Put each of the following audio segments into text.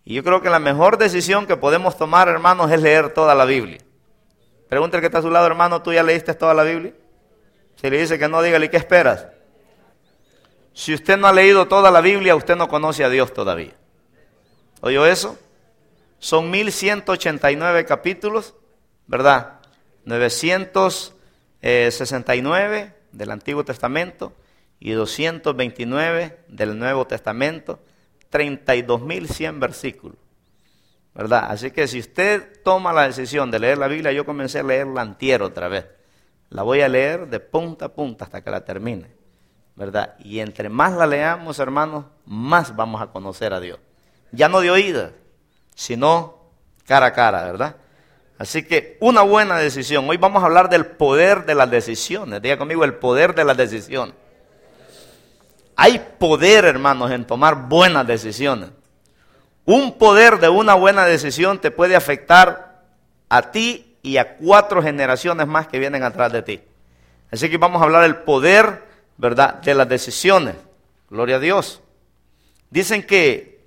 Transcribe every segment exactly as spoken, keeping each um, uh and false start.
Y yo creo que la mejor decisión que podemos tomar, hermanos, es leer toda la Biblia. Pregúntale que está a su lado, hermano, ¿tú ya leíste toda la Biblia? Si le dice que no, dígale, ¿qué esperas? Si usted no ha leído toda la Biblia, usted no conoce a Dios todavía. ¿Oyó eso? Son mil ciento ochenta y nueve capítulos, ¿verdad? novecientos sesenta y nueve del Antiguo Testamento y doscientos veintinueve del Nuevo Testamento, treinta y dos mil cien versículos, ¿verdad? Así que si usted toma la decisión de leer la Biblia, yo comencé a leerla antier otra vez. La voy a leer de punta a punta hasta que la termine, ¿verdad? Y entre más la leamos, hermanos, más vamos a conocer a Dios. Ya no de oídas, sino cara a cara, ¿verdad? Así que una buena decisión. Hoy vamos a hablar del poder de las decisiones. Diga conmigo, el poder de las decisiones. Hay poder, hermanos, en tomar buenas decisiones. Un poder de una buena decisión te puede afectar a ti y a cuatro generaciones más que vienen atrás de ti. Así que vamos a hablar del poder, ¿verdad?, de las decisiones. Gloria a Dios. Dicen que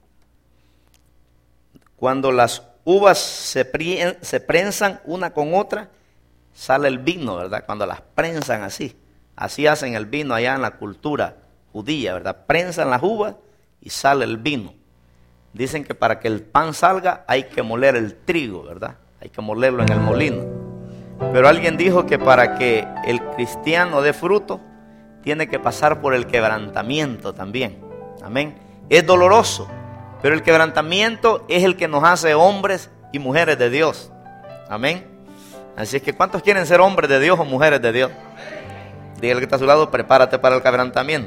cuando las uvas se, prie, se prensan una con otra, sale el vino, ¿verdad? Cuando las prensan así. Así hacen el vino allá en la cultura judía, ¿verdad? Prensan las uvas y sale el vino. Dicen que para que el pan salga hay que moler el trigo, ¿verdad? Hay que molerlo en el molino. Pero alguien dijo que para que el cristiano dé fruto, tiene que pasar por el quebrantamiento también. Amén. Es doloroso, pero el quebrantamiento es el que nos hace hombres y mujeres de Dios. Amén. Así es que ¿cuántos quieren ser hombres de Dios o mujeres de Dios? Dígale que está a su lado, prepárate para el quebrantamiento.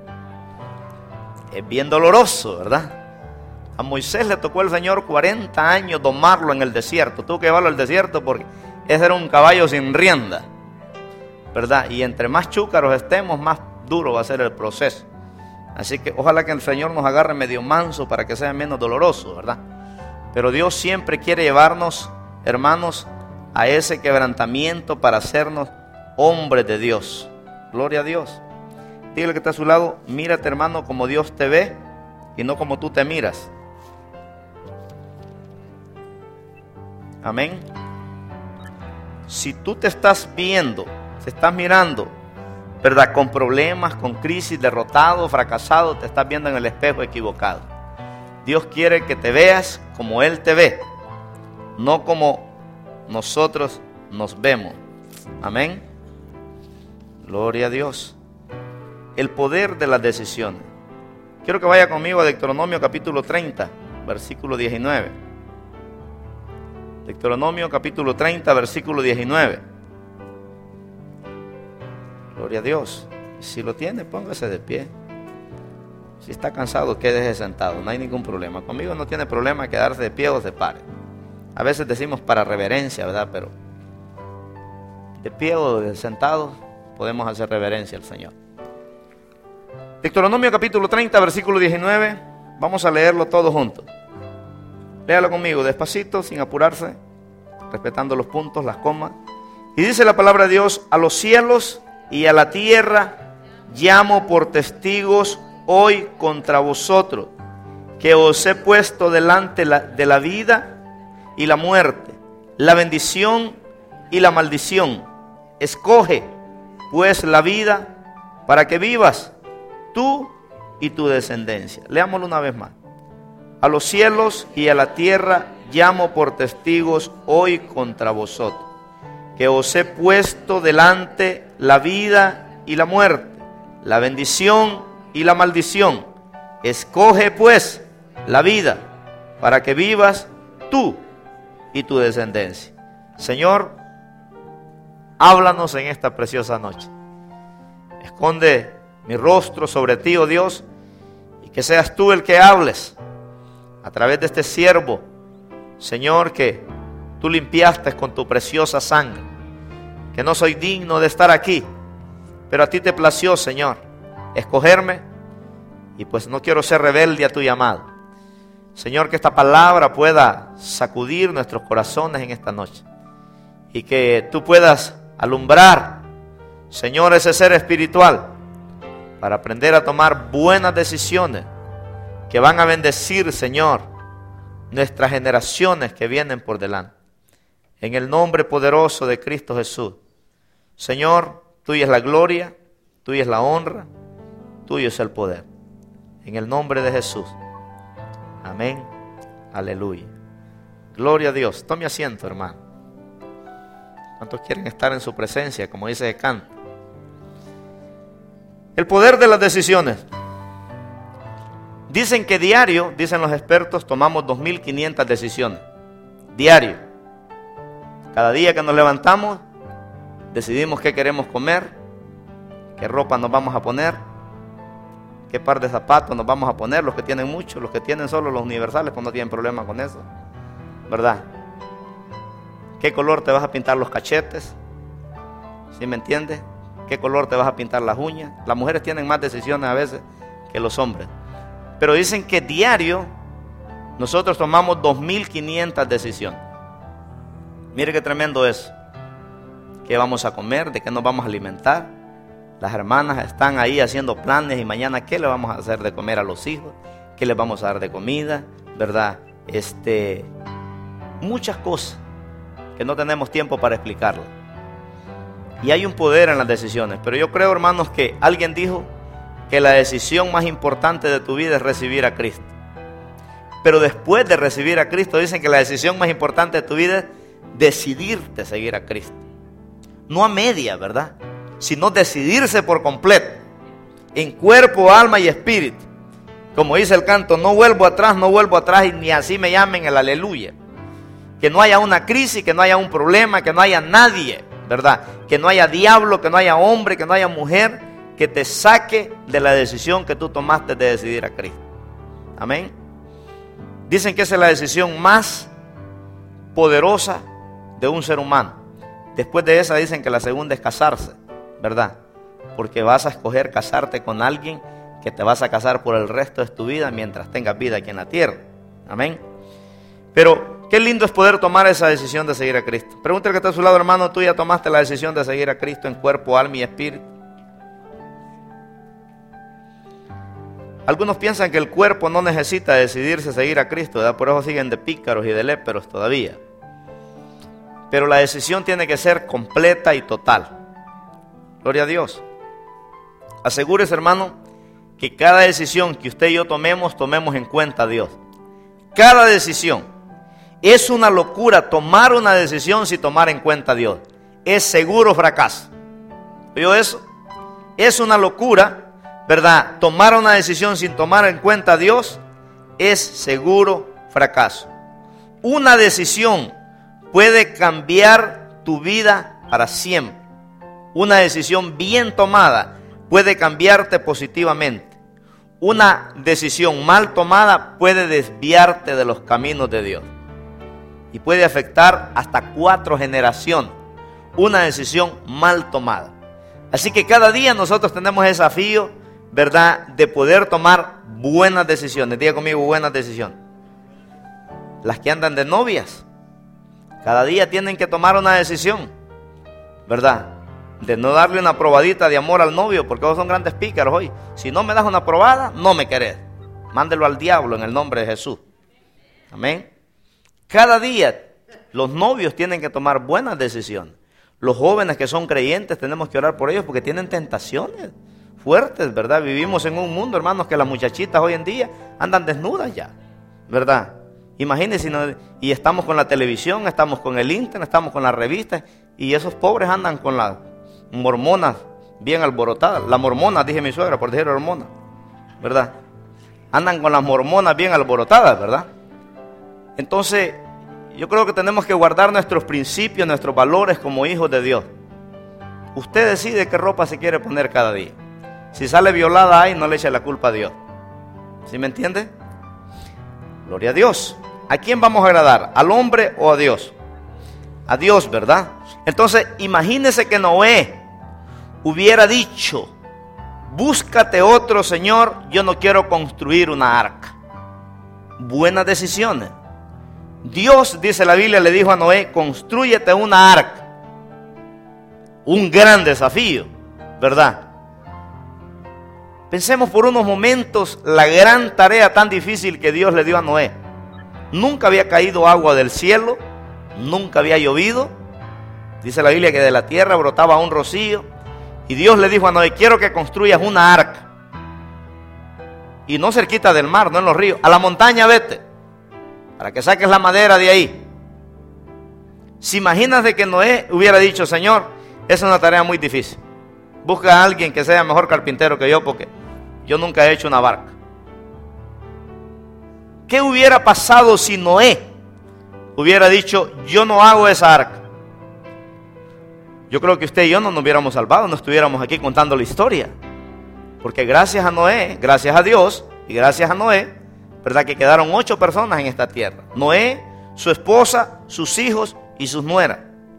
Es bien doloroso, ¿verdad? A Moisés le tocó el Señor cuarenta años domarlo en el desierto. Tuvo que llevarlo al desierto porque ese era un caballo sin rienda, ¿verdad? Y entre más chúcaros estemos, más duro va a ser el proceso. Así que ojalá que el Señor nos agarre medio manso para que sea menos doloroso, ¿verdad? Pero Dios siempre quiere llevarnos, hermanos, a ese quebrantamiento para hacernos hombres de Dios. Gloria a Dios. Dígale que está a su lado, mírate, hermano, como Dios te ve y no como tú te miras. Amén. Si tú te estás viendo, te estás mirando, ¿verdad?, con problemas, con crisis, derrotado, fracasado, te estás viendo en el espejo equivocado. Dios quiere que te veas como Él te ve, no como nosotros nos vemos. Amén. Gloria a Dios. El poder de las decisiones. Quiero que vaya conmigo a Deuteronomio capítulo treinta, versículo diecinueve. Deuteronomio capítulo treinta, versículo diecinueve. Gloria a Dios. Si lo tiene, póngase de pie. Si está cansado, quédese sentado. No hay ningún problema. Conmigo no tiene problema quedarse de pie o se pare. A veces decimos para reverencia, ¿verdad? Pero de pie o de sentado podemos hacer reverencia al Señor. Deuteronomio capítulo treinta, versículo diecinueve. Vamos a leerlo todos juntos. Léalo conmigo, despacito, sin apurarse, respetando los puntos, las comas. Y dice la palabra de Dios: a los cielos y a la tierra llamo por testigos hoy contra vosotros, que os he puesto delante de la vida y la muerte, la bendición y la maldición. Escoge pues la vida para que vivas tú y tu descendencia. Leámoslo una vez más. A los cielos y a la tierra llamo por testigos hoy contra vosotros, que os he puesto delante la vida y la muerte, la bendición y la maldición. Escoge pues la vida para que vivas tú y tu descendencia. Señor, háblanos en esta preciosa noche. Esconde mi rostro sobre ti, oh Dios, y que seas tú el que hables a través de este siervo, Señor, que tú limpiaste con tu preciosa sangre, que no soy digno de estar aquí, pero a ti te plació, Señor, escogerme, y pues no quiero ser rebelde a tu llamado. Señor, que esta palabra pueda sacudir nuestros corazones en esta noche, y que tú puedas alumbrar, Señor, ese ser espiritual, para aprender a tomar buenas decisiones que van a bendecir, Señor, nuestras generaciones que vienen por delante. En el nombre poderoso de Cristo Jesús. Señor, tuya es la gloria, tuya es la honra, tuyo es el poder. En el nombre de Jesús. Amén. Aleluya. Gloria a Dios. Tome asiento, hermano. ¿Cuántos quieren estar en su presencia, como dice el canto? El poder de las decisiones. Dicen que diario, dicen los expertos, tomamos dos mil quinientas decisiones. Diario. Cada día que nos levantamos, decidimos qué queremos comer, qué ropa nos vamos a poner, qué par de zapatos nos vamos a poner, los que tienen mucho, los que tienen solo los universales, pues no tienen problema con eso, ¿verdad? ¿Qué color te vas a pintar los cachetes? ¿Sí me entiendes? ¿Qué color te vas a pintar las uñas? Las mujeres tienen más decisiones a veces que los hombres. Pero dicen que diario nosotros tomamos dos mil quinientas decisiones. Mire qué tremendo es. ¿Qué vamos a comer? ¿De qué nos vamos a alimentar? Las hermanas están ahí haciendo planes y mañana ¿qué le vamos a hacer de comer a los hijos? ¿Qué les vamos a dar de comida? ¿Verdad? Este, muchas cosas que no tenemos tiempo para explicarlas. Y hay un poder en las decisiones. Pero yo creo, hermanos, que alguien dijo que la decisión más importante de tu vida es recibir a Cristo. Pero después de recibir a Cristo, dicen que la decisión más importante de tu vida es decidirte seguir a Cristo. No a media, ¿verdad? Sino decidirse por completo, en cuerpo, alma y espíritu. Como dice el canto, no vuelvo atrás, no vuelvo atrás, y ni así me llamen el aleluya. Que no haya una crisis, que no haya un problema, que no haya nadie, ¿verdad? Que no haya diablo, que no haya hombre, que no haya mujer que te saque de la decisión que tú tomaste de decidir a Cristo. Amén. Dicen que esa es la decisión más poderosa de un ser humano. Después de esa dicen que la segunda es casarse, ¿verdad? Porque vas a escoger casarte con alguien que te vas a casar por el resto de tu vida mientras tengas vida aquí en la tierra. Amén. Pero qué lindo es poder tomar esa decisión de seguir a Cristo. Pregúntale que está a su lado, hermano, tú ya tomaste la decisión de seguir a Cristo en cuerpo, alma y espíritu. Algunos piensan que el cuerpo no necesita decidirse a seguir a Cristo, ¿verdad? Por eso siguen de pícaros y de léperos todavía. Pero la decisión tiene que ser completa y total. Gloria a Dios. Asegúrese, hermano, que cada decisión que usted y yo tomemos, tomemos en cuenta a Dios. Cada decisión. Es una locura tomar una decisión sin tomar en cuenta a Dios. Es seguro fracaso. ¿Oyó eso? Es una locura, ¿verdad? Tomar una decisión sin tomar en cuenta a Dios es seguro fracaso. Una decisión puede cambiar tu vida para siempre. Una decisión bien tomada puede cambiarte positivamente. Una decisión mal tomada puede desviarte de los caminos de Dios. Y puede afectar hasta cuatro generaciones. Una decisión mal tomada. Así que cada día nosotros tenemos el desafío, ¿verdad?, de poder tomar buenas decisiones. Diga conmigo, buenas decisiones. Las que andan de novias, cada día tienen que tomar una decisión, ¿verdad?, de no darle una probadita de amor al novio, porque ellos son grandes pícaros hoy. Si no me das una probada, no me querés. Mándelo al diablo en el nombre de Jesús. Amén. Cada día los novios tienen que tomar buenas decisiones. Los jóvenes que son creyentes tenemos que orar por ellos porque tienen tentaciones fuertes, ¿verdad? Vivimos en un mundo, hermanos, que las muchachitas hoy en día andan desnudas ya, ¿verdad? Imagínense, ¿no? Y estamos con la televisión, estamos con el internet, estamos con las revistas, y esos pobres andan con las mormonas bien alborotadas. Las mormonas, dije mi suegra, por decir hormonas, ¿verdad? Andan con las mormonas bien alborotadas, ¿verdad? Entonces, yo creo que tenemos que guardar nuestros principios, nuestros valores como hijos de Dios. Usted decide qué ropa se quiere poner cada día. Si sale violada ahí, no le eche la culpa a Dios. ¿Sí me entiende? Gloria a Dios. ¿A quién vamos a agradar? ¿Al hombre o a Dios? A Dios, ¿verdad? Entonces, imagínese que Noé hubiera dicho: búscate otro señor, yo no quiero construir una arca. Buenas decisiones. Dios, dice la Biblia, le dijo a Noé: constrúyete una arca. Un gran desafío, ¿verdad? Pensemos por unos momentos la gran tarea tan difícil que Dios le dio a Noé. Nunca había caído agua del cielo, nunca había llovido. Dice la Biblia que de la tierra brotaba un rocío. Y Dios le dijo a Noé, quiero que construyas una arca. Y no cerquita del mar, no en los ríos, a la montaña vete, para que saques la madera de ahí. Si imaginas de que Noé hubiera dicho, Señor, esa es una tarea muy difícil. Busca a alguien que sea mejor carpintero que yo, porque yo nunca he hecho una barca. ¿Qué hubiera pasado si Noé hubiera dicho, yo no hago esa arca? Yo creo que usted y yo no nos hubiéramos salvado, no estuviéramos aquí contando la historia. Porque gracias a Noé, gracias a Dios y gracias a Noé, ¿verdad? Que quedaron ocho personas en esta tierra. Noé, su esposa, sus hijos y sus nueras.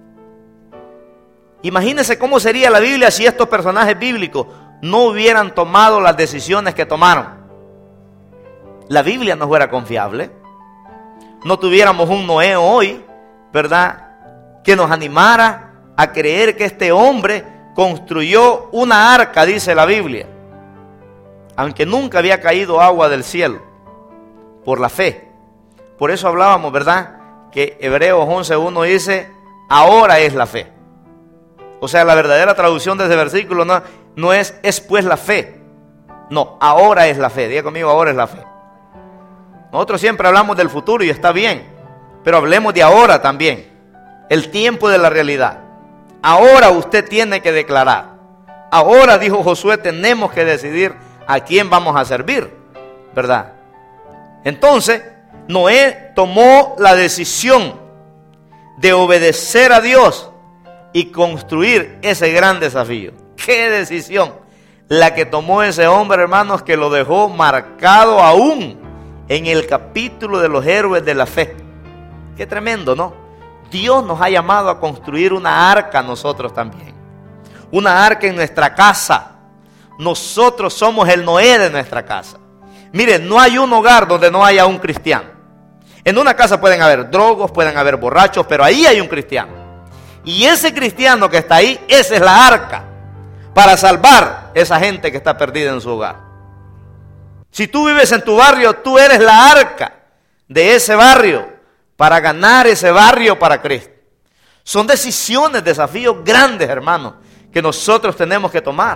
Imagínense cómo sería la Biblia si estos personajes bíblicos no hubieran tomado las decisiones que tomaron. La Biblia no fuera confiable. No tuviéramos un Noé hoy, ¿verdad? Que nos animara a creer que este hombre construyó una arca, dice la Biblia. Aunque nunca había caído agua del cielo, por la fe. Por eso hablábamos, ¿verdad? Que Hebreos once uno dice, ahora es la fe. O sea, la verdadera traducción de ese versículo no, no es, es pues la fe. No, ahora es la fe. Diga conmigo, ahora es la fe. Nosotros siempre hablamos del futuro y está bien, pero hablemos de ahora también. El tiempo de la realidad. Ahora usted tiene que declarar. Ahora, dijo Josué, tenemos que decidir a quién vamos a servir, ¿verdad? Entonces, Noé tomó la decisión de obedecer a Dios y construir ese gran desafío. ¡Qué decisión! La que tomó ese hombre, hermanos, que lo dejó marcado aún en el capítulo de los héroes de la fe. ¡Qué tremendo!, ¿no? Dios nos ha llamado a construir una arca nosotros también. Una arca en nuestra casa. Nosotros somos el Noé de nuestra casa. Miren, no hay un hogar donde no haya un cristiano. En una casa pueden haber drogos, pueden haber borrachos, pero ahí hay un cristiano. Y ese cristiano que está ahí, esa es la arca para salvar a esa gente que está perdida en su hogar. Si tú vives en tu barrio, tú eres la arca de ese barrio para ganar ese barrio para Cristo. Son decisiones, desafíos grandes, hermanos, que nosotros tenemos que tomar.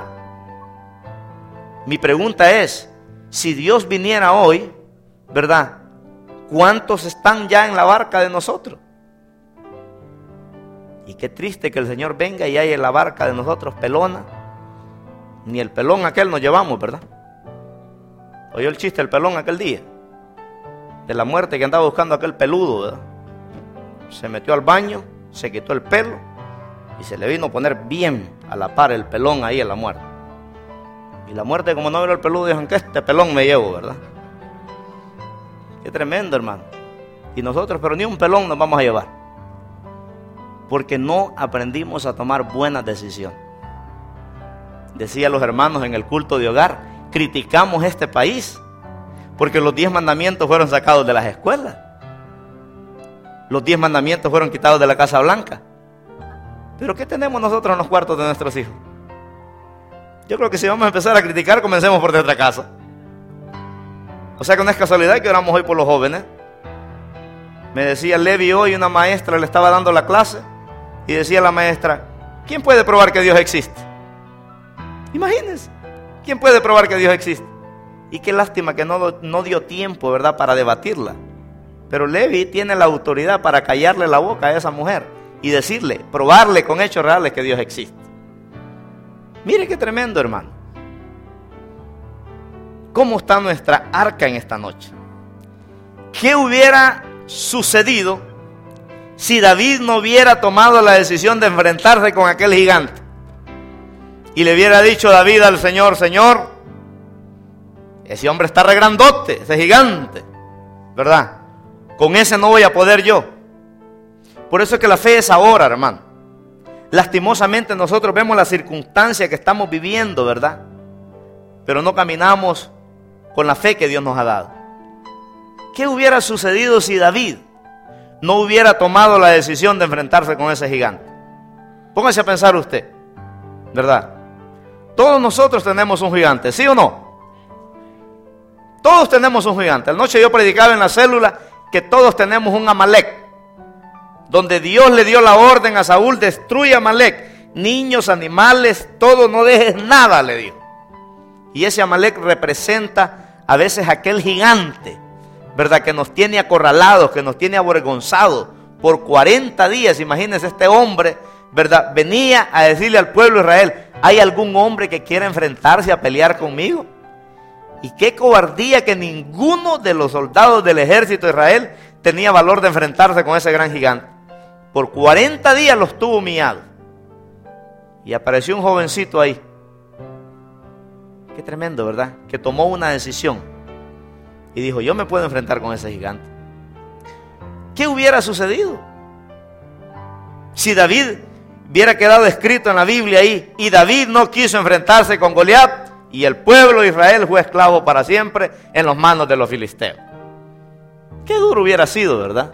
Mi pregunta es, si Dios viniera hoy, ¿verdad? ¿Cuántos están ya en la barca de nosotros? Y qué triste que el Señor venga y haya en la barca de nosotros pelona. Ni el pelón aquel nos llevamos, ¿verdad? ¿Oyó el chiste el pelón aquel día? De la muerte que andaba buscando aquel peludo, ¿verdad? Se metió al baño, se quitó el pelo y se le vino a poner bien a la par el pelón ahí a la muerte. Y la muerte, como no vio el peludo, dijo, que este pelón me llevo, ¿verdad? Qué tremendo, hermano. Y nosotros, pero ni un pelón nos vamos a llevar. Porque no aprendimos a tomar buenas decisiones. Decían los hermanos en el culto de hogar, criticamos este país porque los diez mandamientos fueron sacados de las escuelas. Los diez mandamientos fueron quitados de la Casa Blanca. Pero ¿qué tenemos nosotros en los cuartos de nuestros hijos? Yo creo que si vamos a empezar a criticar, comencemos por nuestra casa. O sea que no es casualidad que oramos hoy por los jóvenes. Me decía Levi hoy, una maestra le estaba dando la clase y decía la maestra, ¿quién puede probar que Dios existe? Imagínense, ¿quién puede probar que Dios existe? Y qué lástima que no, no dio tiempo, ¿verdad?, para debatirla. Pero Levi tiene la autoridad para callarle la boca a esa mujer y decirle, probarle con hechos reales que Dios existe. Mire qué tremendo, hermano. ¿Cómo está nuestra arca en esta noche? ¿Qué hubiera sucedido si David no hubiera tomado la decisión de enfrentarse con aquel gigante? Y le hubiera dicho David al Señor, Señor, ese hombre está re grandote, ese gigante, ¿verdad? Con ese no voy a poder yo. Por eso es que la fe es ahora, hermano. Lastimosamente nosotros vemos la circunstancia que estamos viviendo, ¿verdad? Pero no caminamos con la fe que Dios nos ha dado. ¿Qué hubiera sucedido si David no hubiera tomado la decisión de enfrentarse con ese gigante? Póngase a pensar usted, ¿verdad? Todos nosotros tenemos un gigante, ¿sí o no? Todos tenemos un gigante. Anoche yo predicaba en la célula que todos tenemos un Amalek, donde Dios le dio la orden a Saúl, destruye a Amalek, niños, animales, todo, no dejes nada, le dijo. Y ese Amalek representa a veces aquel gigante, ¿verdad?, que nos tiene acorralados, que nos tiene avergonzados por cuarenta días. Imagínense, este hombre, ¿verdad?, venía a decirle al pueblo de Israel: ¿hay algún hombre que quiera enfrentarse a pelear conmigo? Y qué cobardía que ninguno de los soldados del ejército de Israel tenía valor de enfrentarse con ese gran gigante. Por cuarenta días los tuvo humillados. Y apareció un jovencito ahí. Qué tremendo, ¿verdad? Que tomó una decisión y dijo: yo me puedo enfrentar con ese gigante. ¿Qué hubiera sucedido si David hubiera quedado escrito en la Biblia ahí, y David no quiso enfrentarse con Goliat, y el pueblo de Israel fue esclavo para siempre en las manos de los filisteos? Qué duro hubiera sido, ¿verdad?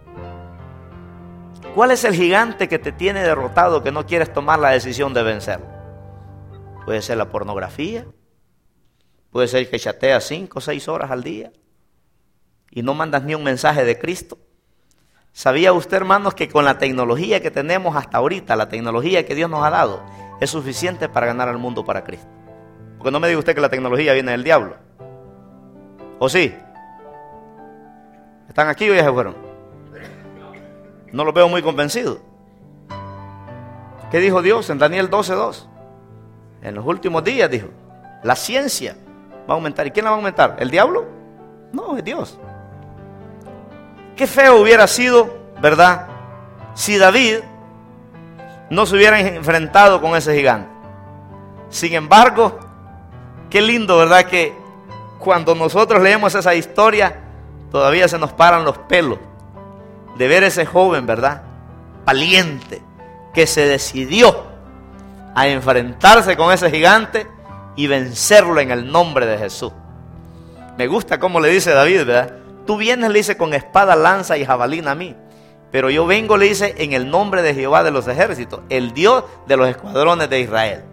¿Cuál es el gigante que te tiene derrotado, que no quieres tomar la decisión de vencerlo? Puede ser la pornografía, puede ser que chateas cinco o seis horas al día y no mandas ni un mensaje de Cristo. ¿Sabía usted, hermanos, que con la tecnología que tenemos hasta ahorita, la tecnología que Dios nos ha dado, es suficiente para ganar al mundo para Cristo? Porque no me diga usted que la tecnología viene del diablo. ¿O sí? ¿Están aquí o ya se fueron? No los veo muy convencidos. ¿Qué dijo Dios en Daniel doce dos? En los últimos días, dijo, la ciencia va a aumentar. ¿Y quién la va a aumentar? ¿El diablo? No, es Dios. Qué feo hubiera sido, ¿verdad?, si David no se hubiera enfrentado con ese gigante. Sin embargo, qué lindo, ¿verdad?, que cuando nosotros leemos esa historia, todavía se nos paran los pelos de ver ese joven, ¿verdad?, valiente, que se decidió a enfrentarse con ese gigante y vencerlo en el nombre de Jesús. Me gusta cómo le dice David, ¿verdad? Tú vienes, le dice, con espada, lanza y jabalina a mí, pero yo vengo, le dice, en el nombre de Jehová de los ejércitos, el Dios de los escuadrones de Israel.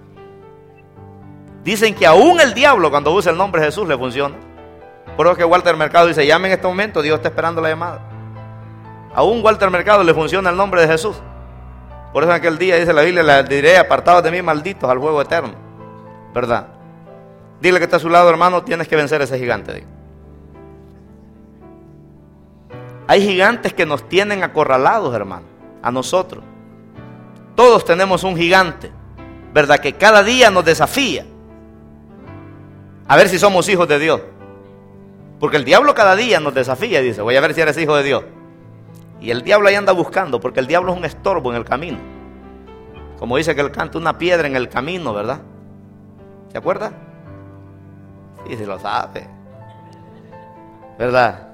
Dicen que aún el diablo, cuando usa el nombre de Jesús, le funciona. Por eso que Walter Mercado dice: llame en este momento, Dios está esperando la llamada. Aún Walter Mercado le funciona el nombre de Jesús. Por eso en aquel día, dice la Biblia, le diré: apartados de mí, malditos, al fuego eterno. ¿Verdad? Dile que está a su lado, hermano, tienes que vencer a ese gigante. Digo. Hay gigantes que nos tienen acorralados, hermano, a nosotros. Todos tenemos un gigante, ¿verdad?, que cada día nos desafía a ver si somos hijos de Dios. Porque el diablo cada día nos desafía y dice: voy a ver si eres hijo de Dios. Y el diablo ahí anda buscando, porque el diablo es un estorbo en el camino. Como dice que él canta, una piedra en el camino, ¿verdad? ¿Se acuerda? Sí, se lo sabe, ¿verdad?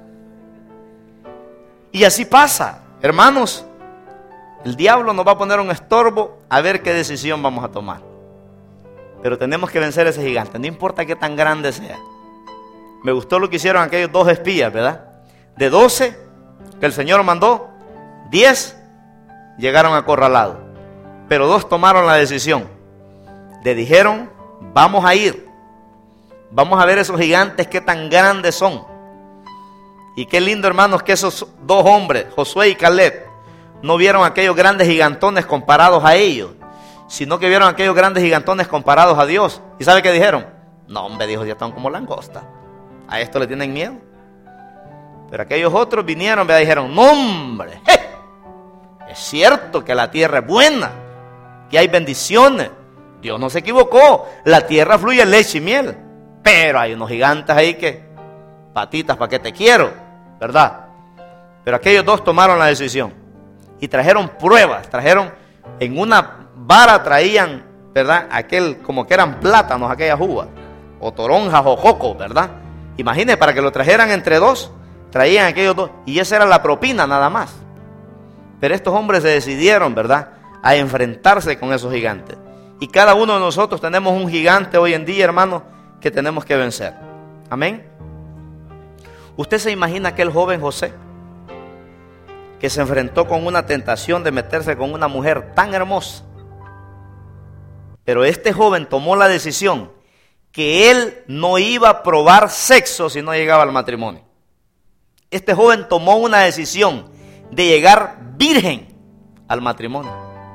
Y así pasa, hermanos. El diablo nos va a poner un estorbo a ver qué decisión vamos a tomar. Pero tenemos que vencer a ese gigante, no importa qué tan grande sea. Me gustó lo que hicieron aquellos dos espías, ¿verdad? De doce que el Señor mandó, diez llegaron acorralados. Pero dos tomaron la decisión. Le dijeron: vamos a ir. Vamos a ver esos gigantes qué tan grandes son. Y qué lindo, hermanos, que esos dos hombres, Josué y Caleb, no vieron aquellos grandes gigantones comparados a ellos, sino que vieron aquellos grandes gigantones comparados a Dios. ¿Y sabe qué dijeron? No, hombre, dijo, ya están como langosta. A esto le tienen miedo. Pero aquellos otros vinieron y dijeron: no, hombre, ¡eh! Es cierto que la tierra es buena, que hay bendiciones. Dios no se equivocó. La tierra fluye leche y miel. Pero hay unos gigantes ahí que, patitas, ¿para qué te quiero? ¿Verdad? Pero aquellos dos tomaron la decisión y trajeron pruebas. Trajeron en una vara, traían, ¿verdad?, aquel, como que eran plátanos, aquellas uvas, o toronjas o cocos, ¿verdad? Imagínense, para que lo trajeran entre dos, traían aquellos dos, y esa era la propina nada más. Pero estos hombres se decidieron, ¿verdad?, a enfrentarse con esos gigantes. Y cada uno de nosotros tenemos un gigante hoy en día, hermano, que tenemos que vencer. Amén. ¿Usted se imagina aquel joven José que se enfrentó con una tentación de meterse con una mujer tan hermosa? Pero este joven tomó la decisión que él no iba a probar sexo si no llegaba al matrimonio. Este joven tomó una decisión de llegar virgen al matrimonio.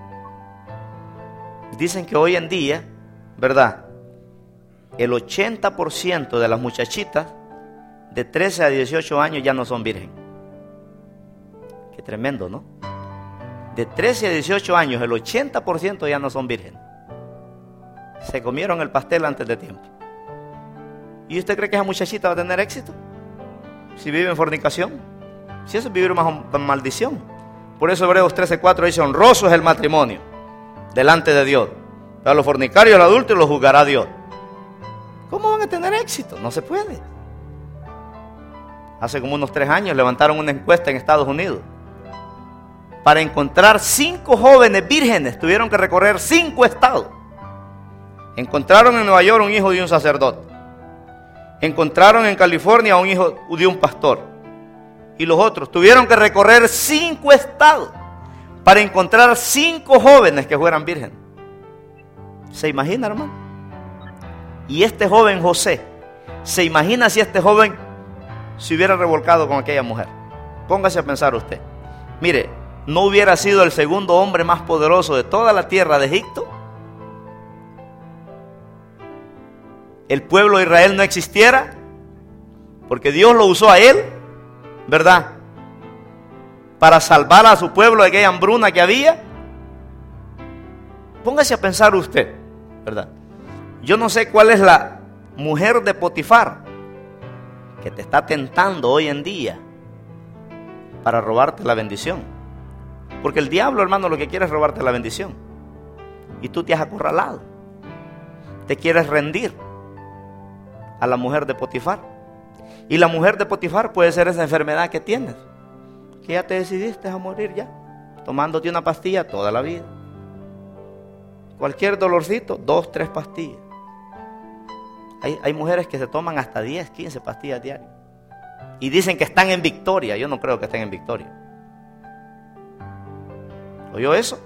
Dicen que hoy en día, ¿verdad?, el ochenta por ciento de las muchachitas de trece a dieciocho años ya no son virgen. Qué tremendo, ¿no? De trece a dieciocho años, el ochenta por ciento ya no son virgen. Se comieron el pastel antes de tiempo. ¿Y usted cree que esa muchachita va a tener éxito? Si vive en fornicación. Si eso es vivir bajo maldición. Por eso Hebreos trece cuatro dice: honroso es el matrimonio delante de Dios, pero a los fornicarios, los adúlteros los juzgará Dios. ¿Cómo van a tener éxito? No se puede. Hace como unos tres años levantaron una encuesta en Estados Unidos. Para encontrar cinco jóvenes vírgenes tuvieron que recorrer cinco estados. Encontraron en Nueva York un hijo de un sacerdote. Encontraron en California un hijo de un pastor. Y los otros tuvieron que recorrer cinco estados para encontrar cinco jóvenes que fueran vírgenes. ¿Se imagina, hermano? Y este joven José, ¿se imagina si este joven se hubiera revolcado con aquella mujer? Póngase a pensar usted. Mire, ¿no hubiera sido el segundo hombre más poderoso de toda la tierra de Egipto? El pueblo de Israel no existiera porque Dios lo usó a él, ¿verdad?, para salvar a su pueblo de aquella hambruna que había. Póngase a pensar usted, ¿verdad? Yo no sé cuál es la mujer de Potifar que te está tentando hoy en día para robarte la bendición. Porque el diablo, hermano, lo que quiere es robarte la bendición. Y tú te has acorralado. Te quieres rendir a la mujer de Potifar. Y la mujer de Potifar puede ser esa enfermedad que tienes, que ya te decidiste a morir ya, tomándote una pastilla toda la vida. Cualquier dolorcito, dos, tres pastillas. Hay, hay mujeres que se toman hasta diez, quince pastillas diarias. Y dicen que están en victoria. Yo no creo que estén en victoria. ¿Oyó eso?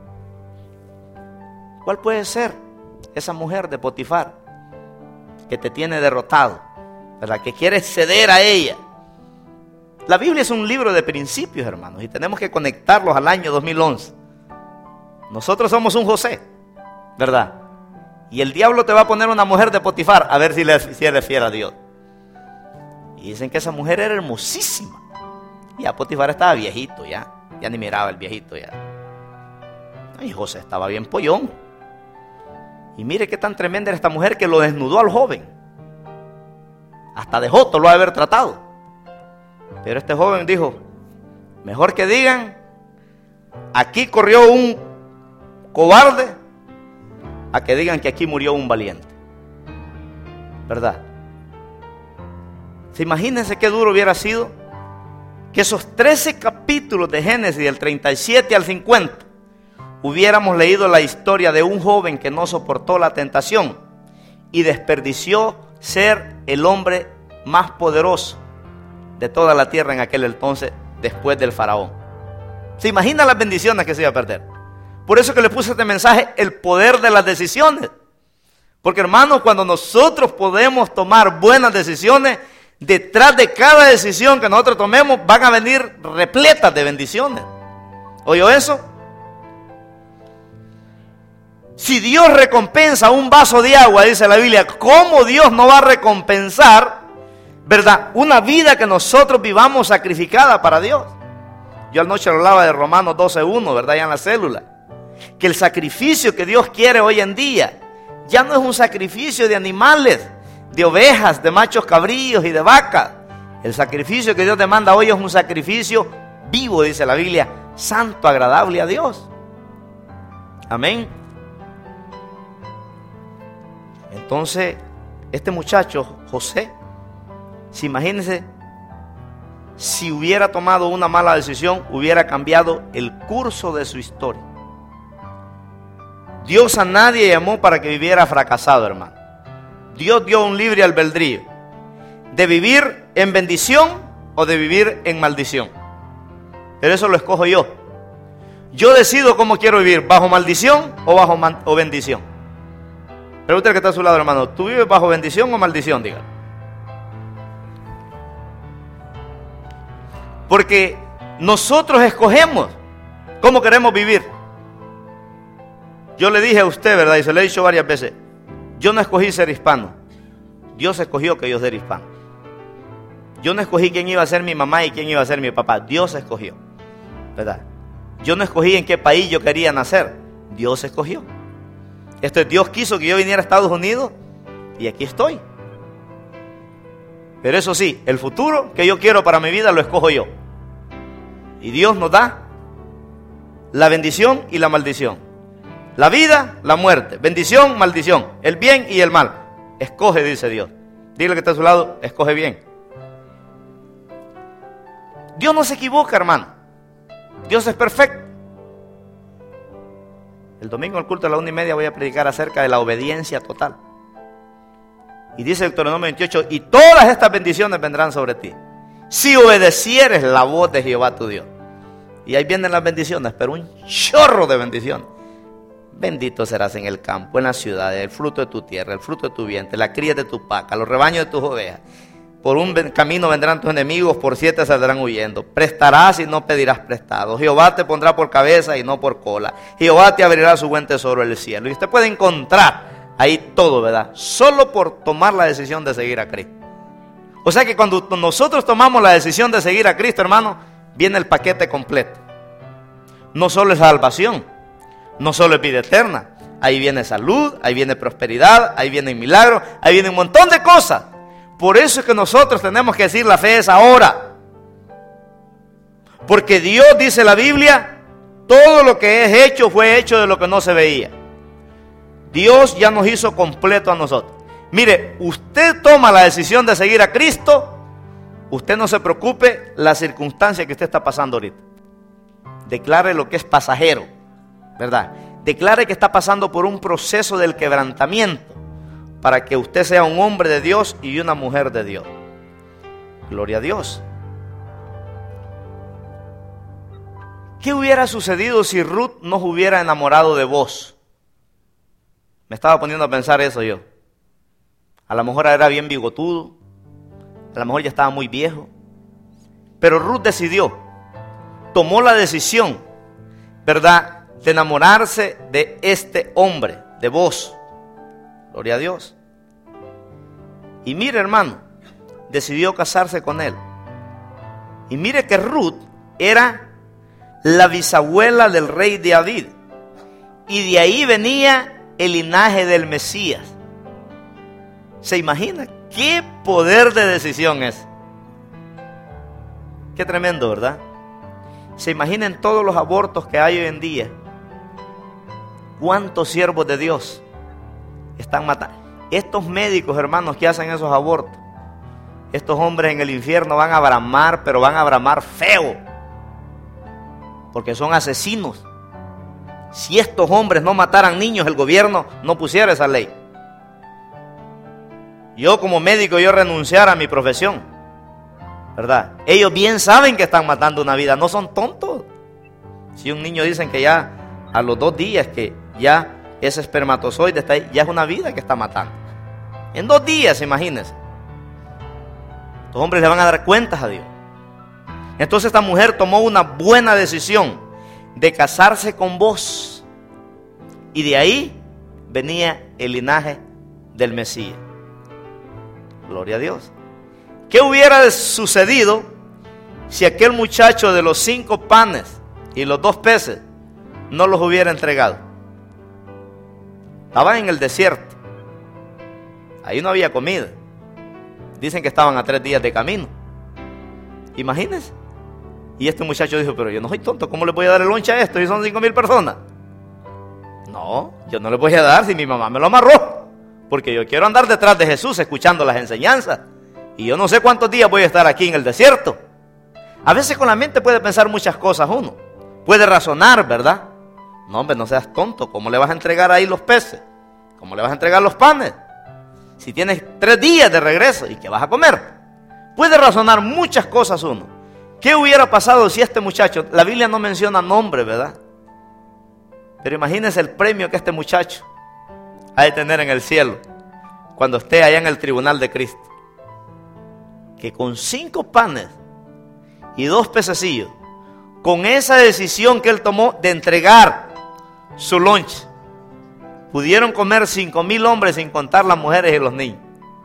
¿Cuál puede ser esa mujer de Potifar que te tiene derrotado, ¿verdad?, que quieres ceder a ella? La Biblia es un libro de principios, hermanos, y tenemos que conectarlos al año dos mil once. Nosotros somos un José, ¿verdad? Y el diablo te va a poner una mujer de Potifar a ver si, le, si eres fiel a Dios. Y dicen que esa mujer era hermosísima. Y ya Potifar estaba viejito, ya. Ya ni miraba el viejito, ya. Y José estaba bien pollón. Y mire qué tan tremenda era esta mujer que lo desnudó al joven. Hasta de joto lo ha de haber tratado. Pero este joven dijo: mejor que digan, aquí corrió un cobarde, a que digan que aquí murió un valiente. ¿Verdad? ¿Se imagínense qué duro hubiera sido que esos trece capítulos de Génesis, del treinta y siete al cincuenta, hubiéramos leído la historia de un joven que no soportó la tentación y desperdició ser el hombre más poderoso de toda la tierra en aquel entonces, después del faraón? ¿Se imaginan las bendiciones que se iba a perder? Por eso que le puse este mensaje: el poder de las decisiones. Porque, hermanos, cuando nosotros podemos tomar buenas decisiones, detrás de cada decisión que nosotros tomemos van a venir repletas de bendiciones. ¿Oyó eso? Si Dios recompensa un vaso de agua, dice la Biblia, ¿cómo Dios no va a recompensar, verdad, una vida que nosotros vivamos sacrificada para Dios? Yo anoche hablaba de Romanos doce uno, ¿verdad? Ya en la célula. Que el sacrificio que Dios quiere hoy en día ya no es un sacrificio de animales, de ovejas, de machos cabríos y de vacas. El sacrificio que Dios demanda hoy es un sacrificio vivo, dice la Biblia, santo, agradable a Dios. Amén. Entonces, este muchacho, José, si imagínense, si hubiera tomado una mala decisión, hubiera cambiado el curso de su historia. Dios a nadie llamó para que viviera fracasado, hermano. Dios dio un libre albedrío de vivir en bendición o de vivir en maldición. Pero eso lo escojo yo. Yo decido cómo quiero vivir, bajo maldición o bajo man- o bendición. Pregúntale que está a su lado, hermano, ¿tú vives bajo bendición o maldición? Diga. Porque nosotros escogemos cómo queremos vivir. Yo le dije a usted, ¿verdad? Y se lo he dicho varias veces. Yo no escogí ser hispano. Dios escogió que yo sea hispano. Yo no escogí quién iba a ser mi mamá y quién iba a ser mi papá. Dios escogió, ¿verdad? Yo no escogí en qué país yo quería nacer. Dios escogió. Esto es, Dios quiso que yo viniera a Estados Unidos y aquí estoy. Pero eso sí, el futuro que yo quiero para mi vida lo escojo yo. Y Dios nos da la bendición y la maldición. La vida, la muerte. Bendición, maldición. El bien y el mal. Escoge, dice Dios. Dile que está a su lado, escoge bien. Dios no se equivoca, hermano. Dios es perfecto. El domingo al culto a la una y media voy a predicar acerca de la obediencia total. Y dice Deuteronomio veintiocho, y todas estas bendiciones vendrán sobre ti, si obedecieres la voz de Jehová tu Dios. Y ahí vienen las bendiciones, pero un chorro de bendiciones. Bendito serás en el campo, en la ciudad, el fruto de tu tierra, el fruto de tu vientre, la cría de tu vaca, los rebaños de tus ovejas. Por un camino vendrán tus enemigos, por siete saldrán huyendo. Prestarás y no pedirás prestado. Jehová te pondrá por cabeza y no por cola. Jehová te abrirá su buen tesoro en el cielo. Y usted puede encontrar ahí todo, ¿verdad? Solo por tomar la decisión de seguir a Cristo. O sea que cuando nosotros tomamos la decisión de seguir a Cristo, hermano, viene el paquete completo. No solo es salvación, no solo es vida eterna. Ahí viene salud, ahí viene prosperidad, ahí viene milagro, ahí viene un montón de cosas. Por eso es que nosotros tenemos que decir la fe es ahora. Porque Dios, dice la Biblia, todo lo que es hecho fue hecho de lo que no se veía. Dios ya nos hizo completo a nosotros. Mire, usted toma la decisión de seguir a Cristo, usted no se preocupe la circunstancia que usted está pasando ahorita. Declare lo que es pasajero, ¿verdad? Declare que está pasando por un proceso del quebrantamiento, para que usted sea un hombre de Dios y una mujer de Dios. Gloria a Dios. ¿Qué hubiera sucedido si Ruth no se hubiera enamorado de vos? Me estaba poniendo a pensar eso yo. A lo mejor era bien bigotudo, a lo mejor ya estaba muy viejo, pero Ruth decidió, tomó la decisión, ¿verdad?, de enamorarse de este hombre, de vos. Gloria a Dios. Y mire, hermano, decidió casarse con él. Y mire que Ruth era la bisabuela del rey David. Y de ahí venía el linaje del Mesías. ¿Se imagina qué poder de decisión es? Qué tremendo, ¿verdad? Se imaginen todos los abortos que hay hoy en día. ¿Cuántos siervos de Dios están matando? Estos médicos, hermanos, que hacen esos abortos, estos hombres en el infierno van a bramar, pero van a bramar feo, porque son asesinos. Si estos hombres no mataran niños, el gobierno no pusiera esa ley. Yo como médico, yo renunciara a mi profesión, ¿verdad? Ellos bien saben que están matando una vida, no son tontos. Si un niño dicen que ya a los dos días que ya ese espermatozoide está ahí, ya es una vida que está matando. En dos días, imagínense. Los hombres le van a dar cuentas a Dios. Entonces esta mujer tomó una buena decisión de casarse con vos. Y de ahí venía el linaje del Mesías. Gloria a Dios. ¿Qué hubiera sucedido si aquel muchacho de los cinco panes y los dos peces no los hubiera entregado? Estaban en el desierto. Ahí no había comida. Dicen que estaban a tres días de camino. Imagínense. Y este muchacho dijo, pero yo no soy tonto, ¿cómo le voy a dar el lonche a esto? Y son cinco mil personas. No, yo no le voy a dar si mi mamá me lo amarró. Porque yo quiero andar detrás de Jesús escuchando las enseñanzas. Y yo no sé cuántos días voy a estar aquí en el desierto. A veces con la mente puede pensar muchas cosas uno. Puede razonar, ¿verdad? No, hombre, no seas tonto. ¿Cómo le vas a entregar ahí los peces? ¿Cómo le vas a entregar los panes? Si tienes tres días de regreso, ¿y qué vas a comer? Puede razonar muchas cosas uno. ¿Qué hubiera pasado si este muchacho, la Biblia no menciona nombre, ¿verdad? Pero imagínense el premio que este muchacho ha de tener en el cielo cuando esté allá en el tribunal de Cristo. Que con cinco panes y dos pececillos, con esa decisión que él tomó de entregar su lunch, pudieron comer cinco mil hombres sin contar las mujeres y los niños.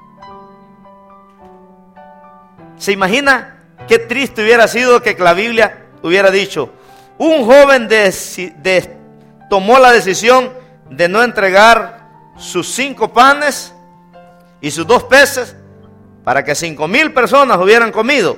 ¿Se imagina qué triste hubiera sido que la Biblia hubiera dicho: un joven de, de, tomó la decisión de no entregar sus cinco panes y sus dos peces para que cinco mil personas hubieran comido,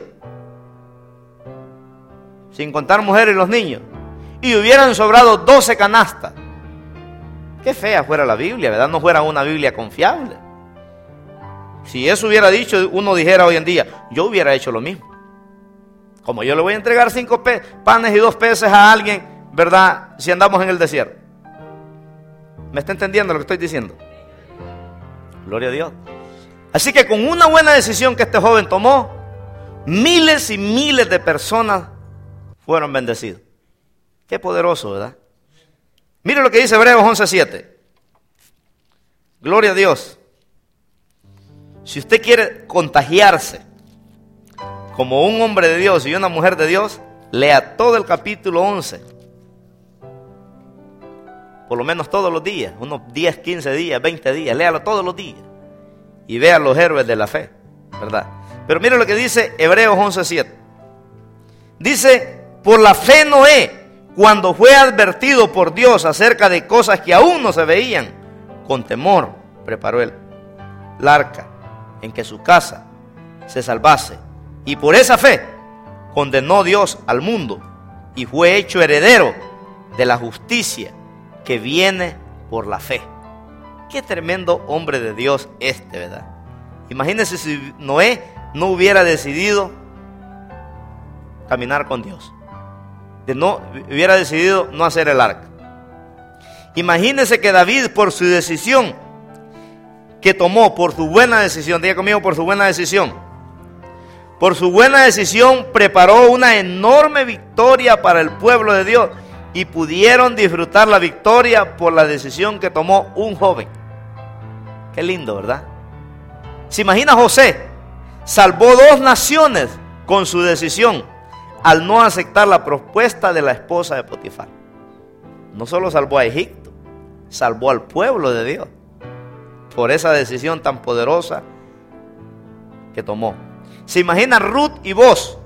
sin contar mujeres y los niños, y hubieran sobrado doce canastas? Qué fea fuera la Biblia, ¿verdad? No fuera una Biblia confiable. Si eso hubiera dicho, uno dijera hoy en día: yo hubiera hecho lo mismo. Como yo le voy a entregar cinco pe- panes y dos peces a alguien, ¿verdad? Si andamos en el desierto. ¿Me está entendiendo lo que estoy diciendo? Gloria a Dios. Así que con una buena decisión que este joven tomó, miles y miles de personas fueron bendecidos. Qué poderoso, ¿verdad? Mire lo que dice Hebreos once siete. Gloria a Dios. Si usted quiere contagiarse como un hombre de Dios y una mujer de Dios, lea todo el capítulo once. Por lo menos todos los días, unos diez, quince días, veinte días, léalo todos los días. Y vea los héroes de la fe, ¿verdad? Pero mire lo que dice Hebreos once siete. Dice: por la fe Noé, cuando fue advertido por Dios acerca de cosas que aún no se veían, con temor preparó el, el arca, en que su casa se salvase. Y por esa fe condenó Dios al mundo y fue hecho heredero de la justicia que viene por la fe. Qué tremendo hombre de Dios este, ¿verdad? Imagínense si Noé no hubiera decidido caminar con Dios, de no hubiera decidido no hacer el arca. Imagínense que David, por su decisión que tomó, por su buena decisión, diga conmigo, por su buena decisión, por su buena decisión preparó una enorme victoria para el pueblo de Dios, y pudieron disfrutar la victoria por la decisión que tomó un joven. Qué lindo, ¿verdad? ¿Se imagina José? Salvó dos naciones con su decisión al no aceptar la propuesta de la esposa de Potifar. No solo salvó a Egipto, salvó al pueblo de Dios por esa decisión tan poderosa que tomó. ¿Se imagina Ruth y Boaz?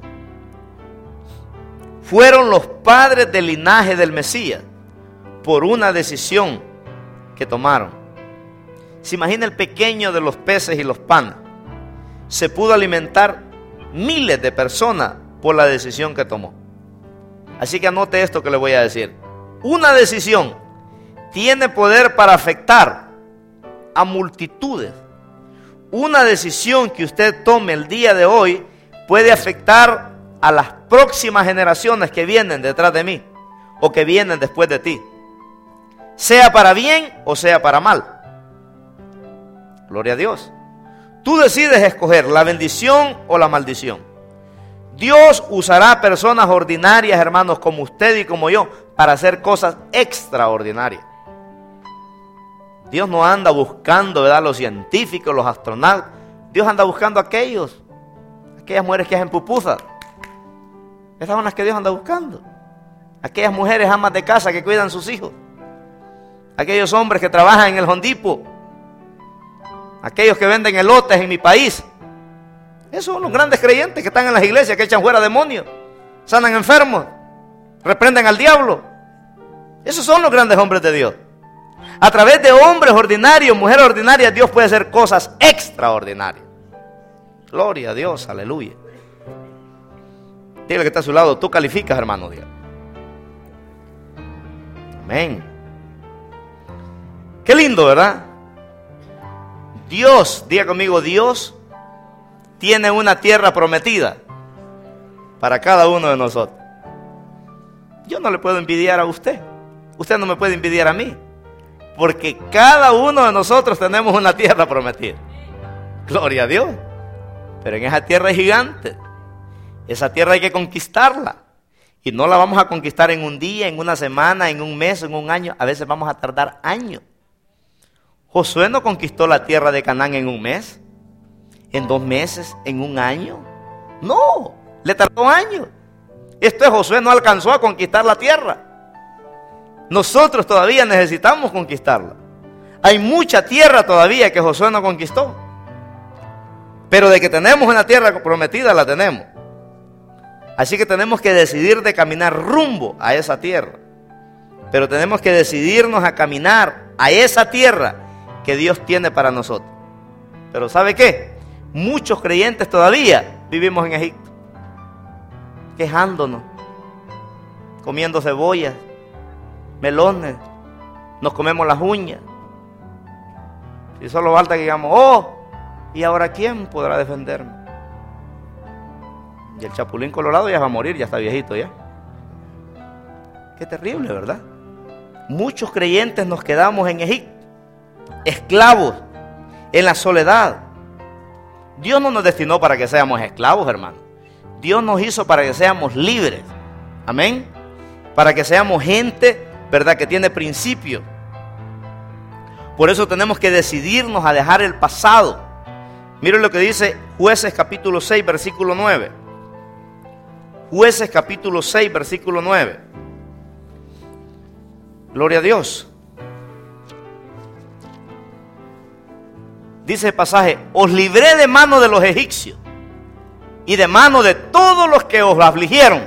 Fueron los padres del linaje del Mesías por una decisión que tomaron. ¿Se imagina el pequeño de los peces y los panes? Se pudo alimentar miles de personas por la decisión que tomó. Así que anote esto que le voy a decir. Una decisión tiene poder para afectar a multitudes. Una decisión que usted tome el día de hoy puede afectar a las próximas generaciones que vienen detrás de mí o que vienen después de ti, sea para bien o sea para mal. Gloria a Dios. Tú decides escoger la bendición o la maldición. Dios usará personas ordinarias, hermanos, como usted y como yo, para hacer cosas extraordinarias. Dios no anda buscando, ¿verdad?, los científicos, los astronautas. Dios anda buscando a aquellos, aquellas mujeres que hacen pupusas. Esas son las que Dios anda buscando. Aquellas mujeres amas de casa que cuidan sus hijos. Aquellos hombres que trabajan en el Hondipo. Aquellos que venden elotes en mi país. Esos son los grandes creyentes que están en las iglesias, que echan fuera demonios, sanan enfermos, reprenden al diablo. Esos son los grandes hombres de Dios. A través de hombres ordinarios, mujeres ordinarias, Dios puede hacer cosas extraordinarias. Gloria a Dios, aleluya. Dígale que está a su lado: tú calificas, hermano. Dios. Amén. Qué lindo, ¿verdad? Dios, diga conmigo, Dios tiene una tierra prometida para cada uno de nosotros. Yo no le puedo envidiar a usted. Usted no me puede envidiar a mí. Porque cada uno de nosotros tenemos una tierra prometida. Gloria a Dios. Pero en esa tierra es gigante. Esa tierra hay que conquistarla. Y no la vamos a conquistar en un día, en una semana, en un mes, en un año. A veces vamos a tardar años. Josué no conquistó la tierra de Canaán en un mes, en dos meses, en un año. No, le tardó años. Esto es, Josué no alcanzó a conquistar la tierra. Nosotros todavía necesitamos conquistarla. Hay mucha tierra todavía que Josué no conquistó. Pero de que tenemos una tierra prometida, la tenemos. Así que tenemos que decidir de caminar rumbo a esa tierra. Pero tenemos que decidirnos a caminar a esa tierra que Dios tiene para nosotros. Pero ¿sabe qué? Muchos creyentes todavía vivimos en Egipto, quejándonos, comiendo cebollas, melones, nos comemos las uñas. Y solo falta que digamos, oh, ¿y ahora quién podrá defenderme? Y el chapulín colorado ya va a morir, ya está viejito ya. Qué terrible, ¿verdad? Muchos creyentes nos quedamos en Egipto, esclavos, en la soledad. Dios no nos destinó para que seamos esclavos, hermano. Dios nos hizo para que seamos libres. Amén. Para que seamos gente, ¿verdad?, que tiene principios. Por eso tenemos que decidirnos a dejar el pasado. Miren lo que dice Jueces capítulo seis, versículo nueve. Jueces capítulo seis, versículo nueve. Gloria a Dios. Dice el pasaje: os libré de mano de los egipcios y de mano de todos los que os afligieron,